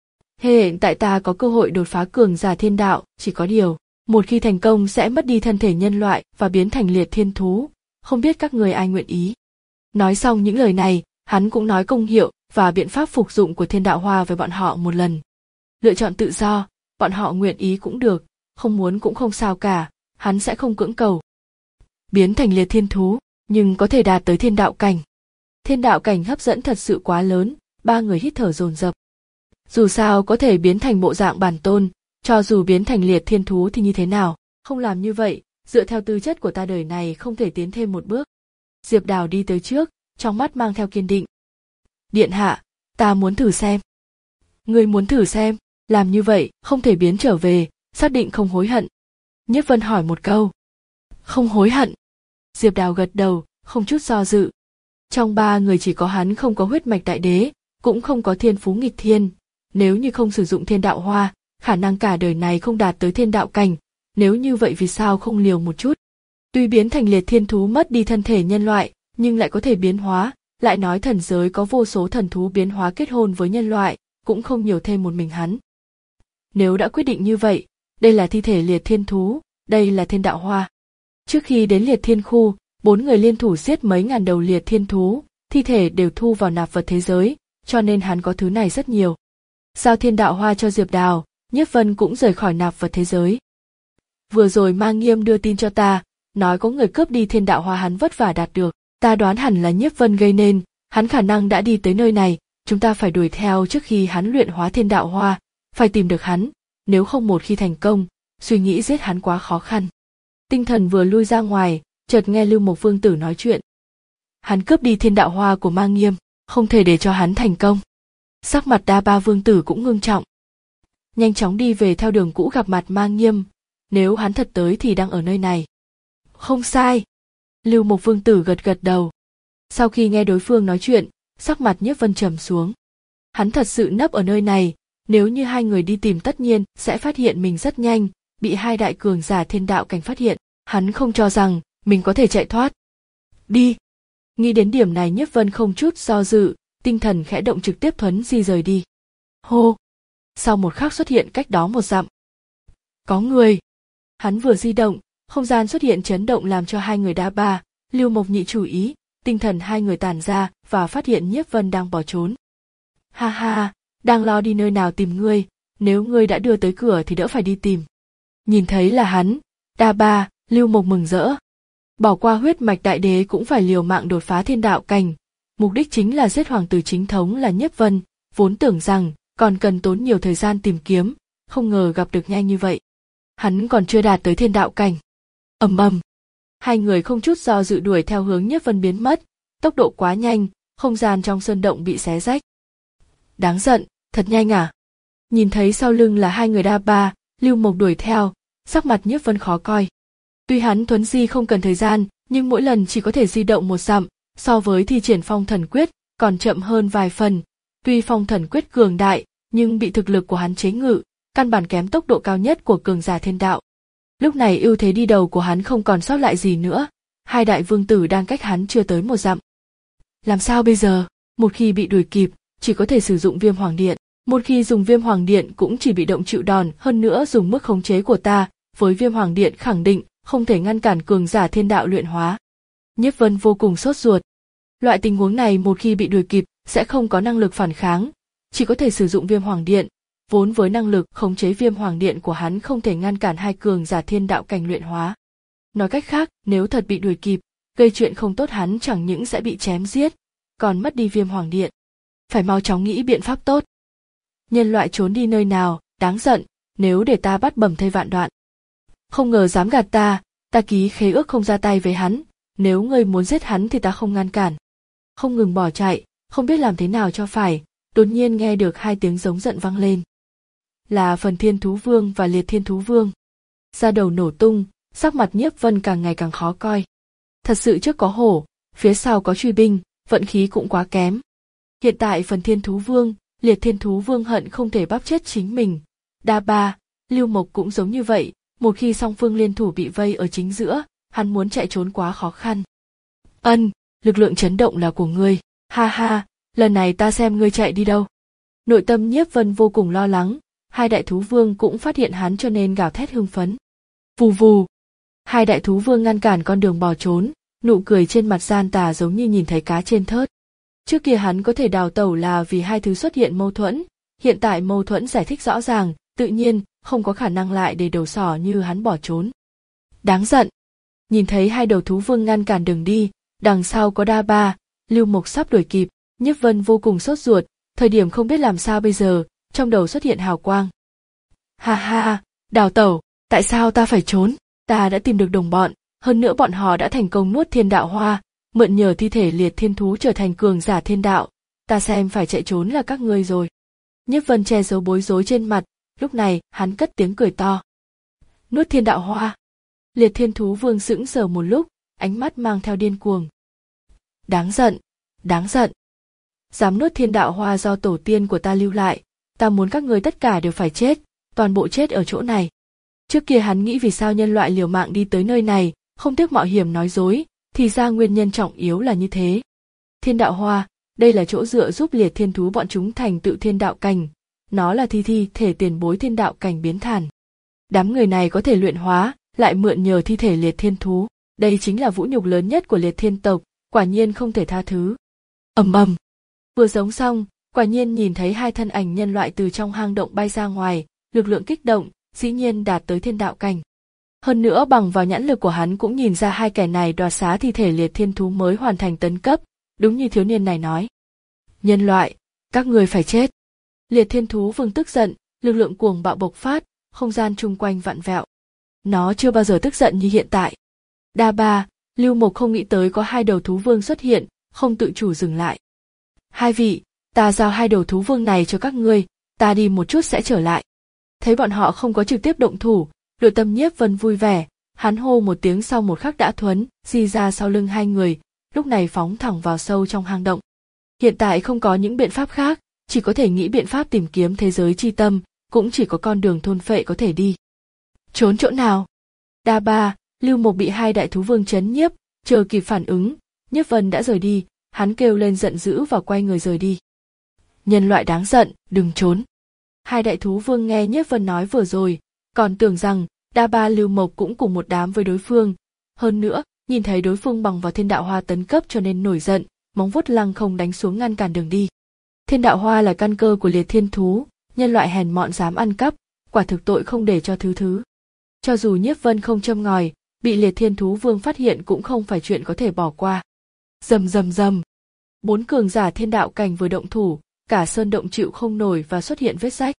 Hiện tại ta có cơ hội đột phá cường giả thiên đạo, chỉ có điều, một khi thành công sẽ mất đi thân thể nhân loại và biến thành liệt thiên thú, không biết các người ai nguyện ý. Nói xong những lời này, hắn cũng nói công hiệu và biện pháp phục dụng của thiên đạo hoa với bọn họ một lần. Lựa chọn tự do, bọn họ nguyện ý cũng được, không muốn cũng không sao cả, hắn sẽ không cưỡng cầu. Biến thành liệt thiên thú, nhưng có thể đạt tới thiên đạo cảnh. Thiên đạo cảnh hấp dẫn thật sự quá lớn, ba người hít thở dồn dập. Dù sao có thể biến thành bộ dạng bản tôn, cho dù biến thành liệt thiên thú thì như thế nào, không làm như vậy, dựa theo tư chất của ta đời này không thể tiến thêm một bước. Diệp Đào đi tới trước, trong mắt mang theo kiên định. Điện hạ, ta muốn thử xem. Ngươi muốn thử xem, làm như vậy, không thể biến trở về, xác định không hối hận. Nhiếp Vân hỏi một câu. Không hối hận. Diệp Đào gật đầu, không chút do dự. Trong ba người chỉ có hắn không có huyết mạch đại đế, cũng không có thiên phú nghịch thiên. Nếu như không sử dụng thiên đạo hoa, khả năng cả đời này không đạt tới thiên đạo cảnh. Nếu như vậy vì sao không liều một chút? Tuy biến thành liệt thiên thú mất đi thân thể nhân loại, nhưng lại có thể biến hóa, lại nói thần giới có vô số thần thú biến hóa kết hôn với nhân loại, cũng không nhiều thêm một mình hắn. Nếu đã quyết định như vậy, đây là thi thể liệt thiên thú, đây là thiên đạo hoa. Trước khi đến liệt thiên khu, bốn người liên thủ giết mấy ngàn đầu liệt thiên thú, thi thể đều thu vào nạp vật thế giới, cho nên hắn có thứ này rất nhiều. Giao thiên đạo hoa cho Diệp Đào, Nhiếp Vân cũng rời khỏi nạp vật thế giới. Vừa rồi Ma Nghiêm đưa tin cho ta, nói có người cướp đi thiên đạo hoa hắn vất vả đạt được, ta đoán hẳn là Nhiếp Vân gây nên, hắn khả năng đã đi tới nơi này, chúng ta phải đuổi theo trước khi hắn luyện hóa thiên đạo hoa, phải tìm được hắn, nếu không một khi thành công, suy nghĩ giết hắn quá khó khăn. Tinh Thần vừa lui ra ngoài, chợt nghe Lưu Mộc Vương tử nói chuyện. Hắn cướp đi thiên đạo hoa của Ma Nghiêm, không thể để cho hắn thành công. Sắc mặt Đa Ba Vương tử cũng ngưng trọng. Nhanh chóng đi về theo đường cũ gặp mặt Ma Nghiêm, nếu hắn thật tới thì đang ở nơi này. Không sai. Lưu Mộc Vương tử gật gật đầu. Sau khi nghe đối phương nói chuyện, sắc mặt Nhiếp Vân trầm xuống. Hắn thật sự nấp ở nơi này, nếu như hai người đi tìm tất nhiên sẽ phát hiện mình rất nhanh, bị hai đại cường giả thiên đạo cảnh phát hiện, hắn không cho rằng mình có thể chạy thoát. Đi. Nghĩ đến điểm này Nhiếp Vân không chút do dự, tinh thần khẽ động trực tiếp thuấn di rời đi. Hô. Sau một khắc xuất hiện cách đó một dặm. Có người. Hắn vừa di động, không gian xuất hiện chấn động làm cho hai người Đa Ba, Lưu Mộc Nhị chú ý, tinh thần hai người tản ra và phát hiện Nhiếp Vân đang bỏ trốn. Ha ha, đang lo đi nơi nào tìm ngươi, nếu ngươi đã đưa tới cửa thì đỡ phải đi tìm. Nhìn thấy là hắn, Đa Ba, Lưu Mộc mừng rỡ. Bỏ qua huyết mạch đại đế cũng phải liều mạng đột phá thiên đạo cảnh, mục đích chính là giết hoàng tử chính thống là Nhiếp Vân, vốn tưởng rằng còn cần tốn nhiều thời gian tìm kiếm, không ngờ gặp được nhanh như vậy. Hắn còn chưa đạt tới thiên đạo cảnh. Ầm ầm. Hai người không chút do dự đuổi theo hướng Nhiếp Vân biến mất, tốc độ quá nhanh, không gian trong sơn động bị xé rách. Đáng giận, thật nhanh à? Nhìn thấy sau lưng là hai người Đa Ba, Lưu Mộc đuổi theo, sắc mặt Nhiếp Vân khó coi. Tuy hắn thuấn di không cần thời gian, nhưng mỗi lần chỉ có thể di động một dặm, so với thi triển phong thần quyết, còn chậm hơn vài phần. Tuy phong thần quyết cường đại, nhưng bị thực lực của hắn chế ngự, căn bản kém tốc độ cao nhất của cường giả thiên đạo. Lúc này ưu thế đi đầu của hắn không còn sót lại gì nữa, hai đại vương tử đang cách hắn chưa tới một dặm. Làm sao bây giờ? Một khi bị đuổi kịp, chỉ có thể sử dụng viêm hoàng điện. Một khi dùng viêm hoàng điện cũng chỉ bị động chịu đòn, hơn nữa dùng mức khống chế của ta, với viêm hoàng điện khẳng định không thể ngăn cản cường giả thiên đạo luyện hóa. Nhiếp Vân vô cùng sốt ruột. Loại tình huống này một khi bị đuổi kịp sẽ không có năng lực phản kháng, chỉ có thể sử dụng viêm hoàng điện. Vốn với năng lực khống chế viêm hoàng điện của hắn không thể ngăn cản hai cường giả thiên đạo cảnh luyện hóa. Nói cách khác, nếu thật bị đuổi kịp, gây chuyện không tốt hắn chẳng những sẽ bị chém giết, còn mất đi viêm hoàng điện. Phải mau chóng nghĩ biện pháp tốt. Nhân loại trốn đi nơi nào, đáng giận, nếu để ta bắt bầm thây vạn đoạn. Không ngờ dám gạt ta, ta ký khế ước không ra tay với hắn, nếu ngươi muốn giết hắn thì ta không ngăn cản. Không ngừng bỏ chạy, không biết làm thế nào cho phải, đột nhiên nghe được hai tiếng giống giận vang lên. Là Phần Thiên Thú Vương và Liệt Thiên Thú Vương. Da đầu nổ tung, sắc mặt Nhiếp Vân càng ngày càng khó coi. Thật sự trước có hổ, phía sau có truy binh, vận khí cũng quá kém. Hiện tại Phần Thiên Thú Vương, Liệt Thiên Thú Vương hận không thể bóp chết chính mình. Đa Ba, Lưu Mộc cũng giống như vậy, một khi song phương liên thủ bị vây ở chính giữa, hắn muốn chạy trốn quá khó khăn. Ân, lực lượng chấn động là của ngươi, ha ha, lần này ta xem ngươi chạy đi đâu. Nội tâm Nhiếp Vân vô cùng lo lắng, hai đại thú vương cũng phát hiện hắn cho nên gào thét hưng phấn. Vù vù, hai đại thú vương ngăn cản con đường bỏ trốn, nụ cười trên mặt gian tà giống như nhìn thấy cá trên thớt. Trước kia hắn có thể đào tẩu là vì hai thứ xuất hiện mâu thuẫn, hiện tại mâu thuẫn giải thích rõ ràng, tự nhiên không có khả năng lại để đầu sỏ như hắn bỏ trốn. Đáng giận. Nhìn thấy hai đầu thú vương ngăn cản đường đi, đằng sau có Đa Ba, Lưu Mộc sắp đuổi kịp, Nhiếp Vân vô cùng sốt ruột, thời điểm không biết làm sao bây giờ, trong đầu xuất hiện hào quang. Ha ha, Đào tẩu, tại sao ta phải trốn? Ta đã tìm được đồng bọn, hơn nữa bọn họ đã thành công nuốt thiên đạo hoa, mượn nhờ thi thể liệt thiên thú trở thành cường giả thiên đạo, ta xem phải chạy trốn là các ngươi rồi. Nhiếp Vân che giấu bối rối trên mặt, lúc này hắn cất tiếng cười to. Nuốt thiên đạo hoa. Liệt thiên thú vương sững sờ một lúc, ánh mắt mang theo điên cuồng. Đáng giận, đáng giận. Dám nuốt thiên đạo hoa do tổ tiên của ta lưu lại, ta muốn các ngươi tất cả đều phải chết, toàn bộ chết ở chỗ này. Trước kia hắn nghĩ vì sao nhân loại liều mạng đi tới nơi này, không tiếc mạo hiểm nói dối, thì ra nguyên nhân trọng yếu là như thế. Thiên đạo hoa, đây là chỗ dựa giúp liệt thiên thú bọn chúng thành tựu thiên đạo cảnh, nó là thi thi thể tiền bối thiên đạo cảnh biến thản. Đám người này có thể luyện hóa, lại mượn nhờ thi thể liệt thiên thú, đây chính là vũ nhục lớn nhất của liệt thiên tộc, quả nhiên không thể tha thứ. Ầm ầm. Vừa giống xong, quả nhiên nhìn thấy hai thân ảnh nhân loại từ trong hang động bay ra ngoài, lực lượng kích động, dĩ nhiên đạt tới thiên đạo cảnh. Hơn nữa bằng vào nhãn lực của hắn cũng nhìn ra hai kẻ này đoạt xá thi thể liệt thiên thú mới hoàn thành tấn cấp, đúng như thiếu niên này nói. Nhân loại, các người phải chết. Liệt thiên thú vương tức giận, lực lượng cuồng bạo bộc phát, không gian chung quanh vặn vẹo. Nó chưa bao giờ tức giận như hiện tại. Đa Ba, Lưu Mộc không nghĩ tới có hai đầu thú vương xuất hiện, không tự chủ dừng lại. Hai vị, ta giao hai đầu thú vương này cho các ngươi, ta đi một chút sẽ trở lại. Thấy bọn họ không có trực tiếp động thủ, Nội Tâm Nhiếp Vân vui vẻ, hắn hô một tiếng sau một khắc đã thuấn, di ra sau lưng hai người, lúc này phóng thẳng vào sâu trong hang động. Hiện tại không có những biện pháp khác, chỉ có thể nghĩ biện pháp tìm kiếm thế giới chi tâm, cũng chỉ có con đường thôn phệ có thể đi. Trốn chỗ nào? Đa Ba, Lưu Mộc bị hai đại thú vương chấn nhiếp, chờ kịp phản ứng, Nhiếp Vân đã rời đi, hắn kêu lên giận dữ và quay người rời đi. Nhân loại đáng giận, đừng trốn. Hai đại thú vương nghe Nhiếp Vân nói vừa rồi, còn tưởng rằng Đa Ba Lưu Mộc cũng cùng một đám với đối phương. Hơn nữa, nhìn thấy đối phương bằng vào thiên đạo hoa tấn cấp cho nên nổi giận, móng vuốt lăng không đánh xuống ngăn cản đường đi. Thiên đạo hoa là căn cơ của liệt thiên thú, nhân loại hèn mọn dám ăn cắp, quả thực tội không để cho thứ thứ. Cho dù Nhiếp Vân không châm ngòi, bị liệt thiên thú vương phát hiện cũng không phải chuyện có thể bỏ qua. Rầm rầm rầm. Bốn cường giả thiên đạo cảnh vừa động thủ, cả sơn động chịu không nổi và xuất hiện vết rách.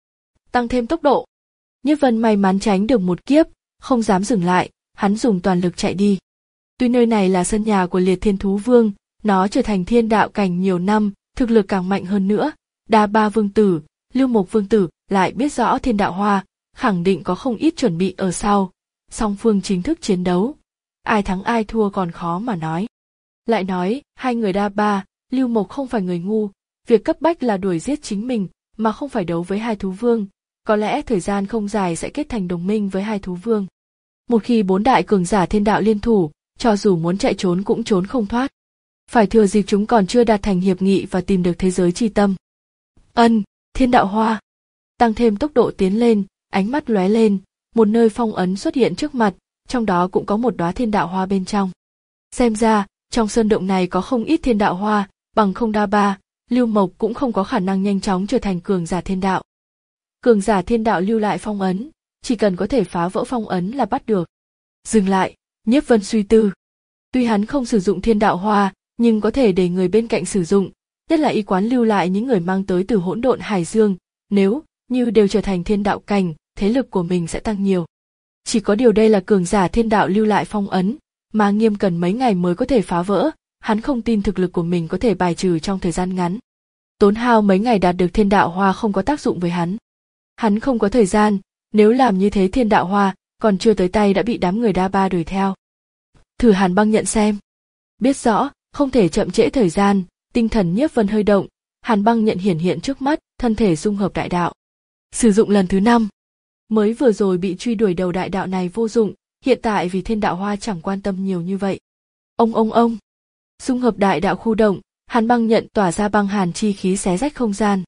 Tăng thêm tốc độ. Nhiếp Vân may mắn tránh được một kiếp, không dám dừng lại, hắn dùng toàn lực chạy đi. Tuy nơi này là sân nhà của liệt thiên thú vương, nó trở thành thiên đạo cảnh nhiều năm, thực lực càng mạnh hơn nữa. Đa Ba vương tử, Lưu Mộc vương tử lại biết rõ thiên đạo hoa, khẳng định có không ít chuẩn bị ở sau. Song phương chính thức chiến đấu, ai thắng ai thua còn khó mà nói. Lại nói, hai người Đa Ba, Lưu Mộc không phải người ngu, việc cấp bách là đuổi giết chính mình, mà không phải đấu với hai thú vương. Có lẽ thời gian không dài sẽ kết thành đồng minh với hai thú vương. Một khi bốn đại cường giả thiên đạo liên thủ, cho dù muốn chạy trốn cũng trốn không thoát. Phải thừa dịp chúng còn chưa đạt thành hiệp nghị và tìm được thế giới chi tâm. Ân, thiên đạo hoa. Tăng thêm tốc độ tiến lên, ánh mắt lóe lên, một nơi phong ấn xuất hiện trước mặt, trong đó cũng có một đóa thiên đạo hoa bên trong. Xem ra, trong sơn động này có không ít thiên đạo hoa, bằng không Đa Ba, Lưu Mộc cũng không có khả năng nhanh chóng trở thành cường giả thiên đạo. Cường giả thiên đạo lưu lại phong ấn, chỉ cần có thể phá vỡ phong ấn là bắt được. Dừng lại, Nhiếp Vân suy tư. Tuy hắn không sử dụng thiên đạo hoa, nhưng có thể để người bên cạnh sử dụng, nhất là y quán lưu lại những người mang tới từ hỗn độn hải dương, nếu như đều trở thành thiên đạo cảnh, thế lực của mình sẽ tăng nhiều. Chỉ có điều đây là cường giả thiên đạo lưu lại phong ấn, mà Nghiêm cần mấy ngày mới có thể phá vỡ, hắn không tin thực lực của mình có thể bài trừ trong thời gian ngắn. Tốn hao mấy ngày đạt được thiên đạo hoa không có tác dụng với hắn. Hắn không có thời gian, nếu làm như thế thiên đạo hoa còn chưa tới tay đã bị đám người Đa Ba đuổi theo. Thử Hàn Băng nhận xem. Biết rõ, không thể chậm trễ thời gian, tinh thần Nhiếp Vân hơi động, Hàn Băng nhận hiển hiện trước mắt, thân thể dung hợp đại đạo. Sử dụng lần thứ năm. Mới vừa rồi bị truy đuổi đầu đại đạo này vô dụng, hiện tại vì thiên đạo hoa chẳng quan tâm nhiều như vậy. Ông ông ông. Dung hợp đại đạo khu động, Hàn Băng nhận tỏa ra băng hàn chi khí xé rách không gian.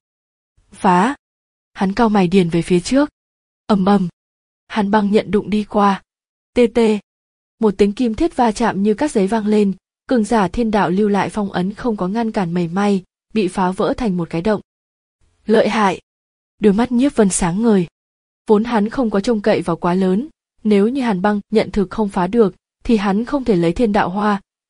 Phá. Hắn cau mày điền về phía trước. Ầm ầm. Hàn Băng nhận đụng đi qua. Tê tê. Một tiếng kim thiết va chạm như các giấy vang lên, cường giả thiên đạo lưu lại phong ấn không có ngăn cản mảy may, bị phá vỡ thành một cái động. Lợi hại. Đôi mắt Nhiếp Vân sáng ngời. Vốn hắn không có trông cậy vào quá lớn, nếu như Hàn Băng nhận thực không phá được, thì hắn không thể lấy thiên đạo hoa,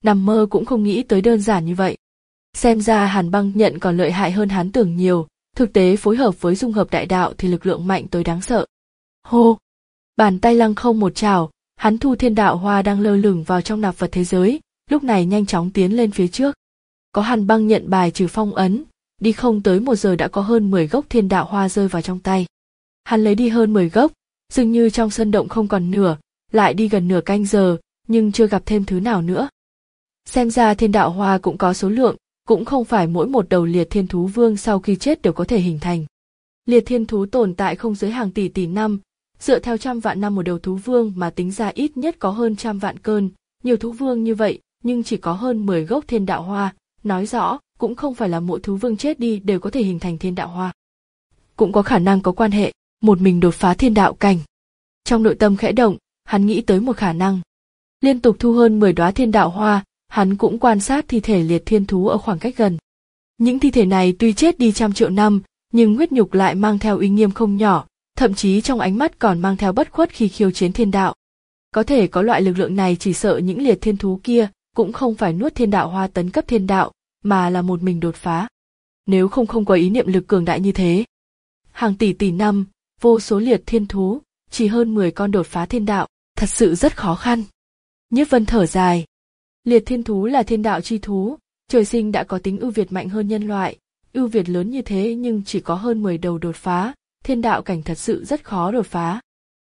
nằm mơ cũng không nghĩ tới đơn giản như vậy. Xem ra Hàn Băng Nhận còn lợi hại hơn hắn tưởng nhiều, thực tế phối hợp với dung hợp đại đạo thì lực lượng mạnh tới đáng sợ. Hô! Bàn tay lăng không một chảo, hắn thu thiên đạo hoa đang lơ lửng vào trong nạp vật thế giới, lúc này nhanh chóng tiến lên phía trước. Có Hàn Băng Nhận bài trừ phong ấn, đi không tới một giờ đã có hơn mười gốc thiên đạo hoa rơi vào trong tay. Hắn lấy đi hơn mười gốc, dường như trong sân động không còn nửa, lại đi gần nửa canh giờ, nhưng chưa gặp thêm thứ nào nữa. Xem ra thiên đạo hoa cũng có số lượng, cũng không phải mỗi một đầu liệt thiên thú vương sau khi chết đều có thể hình thành. Liệt thiên thú tồn tại không dưới hàng tỷ tỷ năm, dựa theo trăm vạn năm một đầu thú vương mà tính ra ít nhất có hơn trăm vạn cơn, nhiều thú vương như vậy nhưng chỉ có hơn mười gốc thiên đạo hoa, nói rõ cũng không phải là mỗi thú vương chết đi đều có thể hình thành thiên đạo hoa. Cũng có khả năng có quan hệ, một mình đột phá thiên đạo cảnh. Trong nội tâm khẽ động, hắn nghĩ tới một khả năng. Liên tục thu hơn mười đóa thiên đạo hoa, hắn cũng quan sát thi thể liệt thiên thú ở khoảng cách gần. Những thi thể này tuy chết đi trăm triệu năm, nhưng huyết nhục lại mang theo uy nghiêm không nhỏ, thậm chí trong ánh mắt còn mang theo bất khuất khi khiêu chiến thiên đạo. Có thể có loại lực lượng này chỉ sợ những liệt thiên thú kia cũng không phải nuốt thiên đạo hoa tấn cấp thiên đạo, mà là một mình đột phá. Nếu không không có ý niệm lực cường đại như thế. Hàng tỷ tỷ năm, vô số liệt thiên thú, chỉ hơn mười con đột phá thiên đạo, thật sự rất khó khăn. Nhiếp Vân thở dài. Liệt thiên thú là thiên đạo chi thú, trời sinh đã có tính ưu việt mạnh hơn nhân loại, ưu việt lớn như thế nhưng chỉ có hơn mười đầu đột phá, thiên đạo cảnh thật sự rất khó đột phá.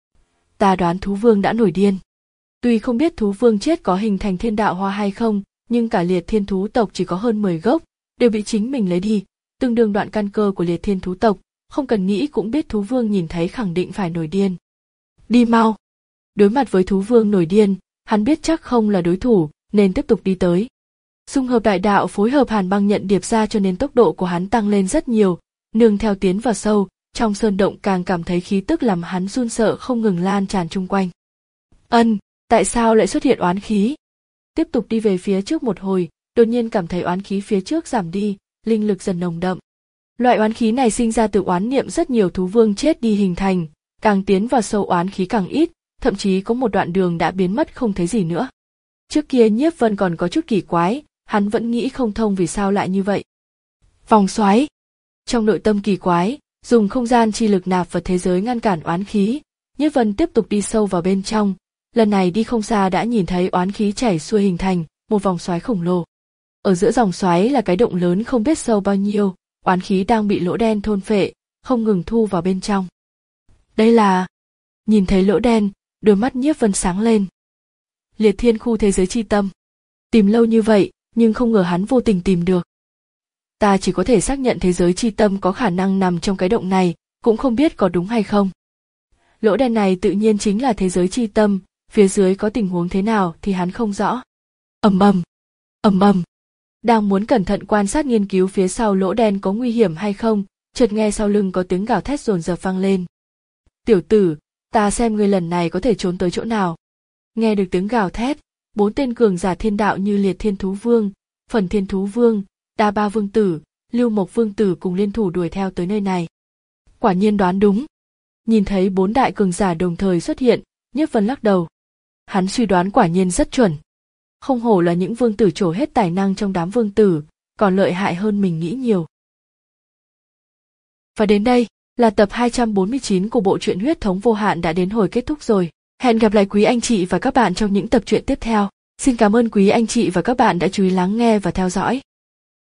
Ta đoán thú vương đã nổi điên. Tuy không biết thú vương chết có hình thành thiên đạo hoa hay không, nhưng cả liệt thiên thú tộc chỉ có hơn mười gốc, đều bị chính mình lấy đi, tương đương đoạn căn cơ của liệt thiên thú tộc, không cần nghĩ cũng biết thú vương nhìn thấy khẳng định phải nổi điên. Đi mau! Đối mặt với thú vương nổi điên, hắn biết chắc không là đối thủ, nên tiếp tục đi tới. Dung hợp đại đạo phối hợp Hàn Băng Nhận điệp ra cho nên tốc độ của hắn tăng lên rất nhiều, nương theo tiến vào sâu, trong sơn động càng cảm thấy khí tức làm hắn run sợ không ngừng lan tràn chung quanh. Ân, tại sao lại xuất hiện oán khí? Tiếp tục đi về phía trước một hồi, đột nhiên cảm thấy oán khí phía trước giảm đi, linh lực dần nồng đậm. Loại oán khí này sinh ra từ oán niệm rất nhiều thú vương chết đi hình thành, càng tiến vào sâu oán khí càng ít, thậm chí có một đoạn đường đã biến mất không thấy gì nữa. Trước kia Nhiếp Vân còn có chút kỳ quái, hắn vẫn nghĩ không thông vì sao lại như vậy. Vòng xoáy. Trong nội tâm kỳ quái, dùng không gian chi lực nạp vào thế giới ngăn cản oán khí, Nhiếp Vân tiếp tục đi sâu vào bên trong, lần này đi không xa đã nhìn thấy oán khí chảy xuôi hình thành một vòng xoáy khổng lồ. Ở giữa dòng xoáy là cái động lớn không biết sâu bao nhiêu, oán khí đang bị lỗ đen thôn phệ, không ngừng thu vào bên trong. Đây là... Nhìn thấy lỗ đen, đôi mắt Nhiếp Vân sáng lên. Liệt thiên khu thế giới chi tâm. Tìm lâu như vậy, nhưng không ngờ hắn vô tình tìm được. Ta chỉ có thể xác nhận thế giới chi tâm có khả năng nằm trong cái động này, cũng không biết có đúng hay không. Lỗ đen này tự nhiên chính là thế giới chi tâm, phía dưới có tình huống thế nào thì hắn không rõ. Ầm ầm, ầm ầm. Đang muốn cẩn thận quan sát nghiên cứu phía sau lỗ đen có nguy hiểm hay không, chợt nghe sau lưng có tiếng gào thét dồn dập vang lên. Tiểu tử, ta xem ngươi lần này có thể trốn tới chỗ nào. Nghe được tiếng gào thét, bốn tên cường giả thiên đạo như Liệt Thiên Thú Vương, Phần Thiên Thú Vương, Đa Ba Vương Tử, Lưu Mộc Vương Tử cùng liên thủ đuổi theo tới nơi này. Quả nhiên đoán đúng. Nhìn thấy bốn đại cường giả đồng thời xuất hiện, Nhiếp Vân lắc đầu. Hắn suy đoán quả nhiên rất chuẩn. Không hổ là những vương tử trổ hết tài năng trong đám vương tử, còn lợi hại hơn mình nghĩ nhiều. Và đến đây là tập hai trăm bốn mươi chín của bộ truyện Huyết Thống Vô Hạn đã đến hồi kết thúc rồi. Hẹn gặp lại quý anh chị và các bạn trong những tập truyện tiếp theo. Xin cảm ơn quý anh chị và các bạn đã chú ý lắng nghe và theo dõi.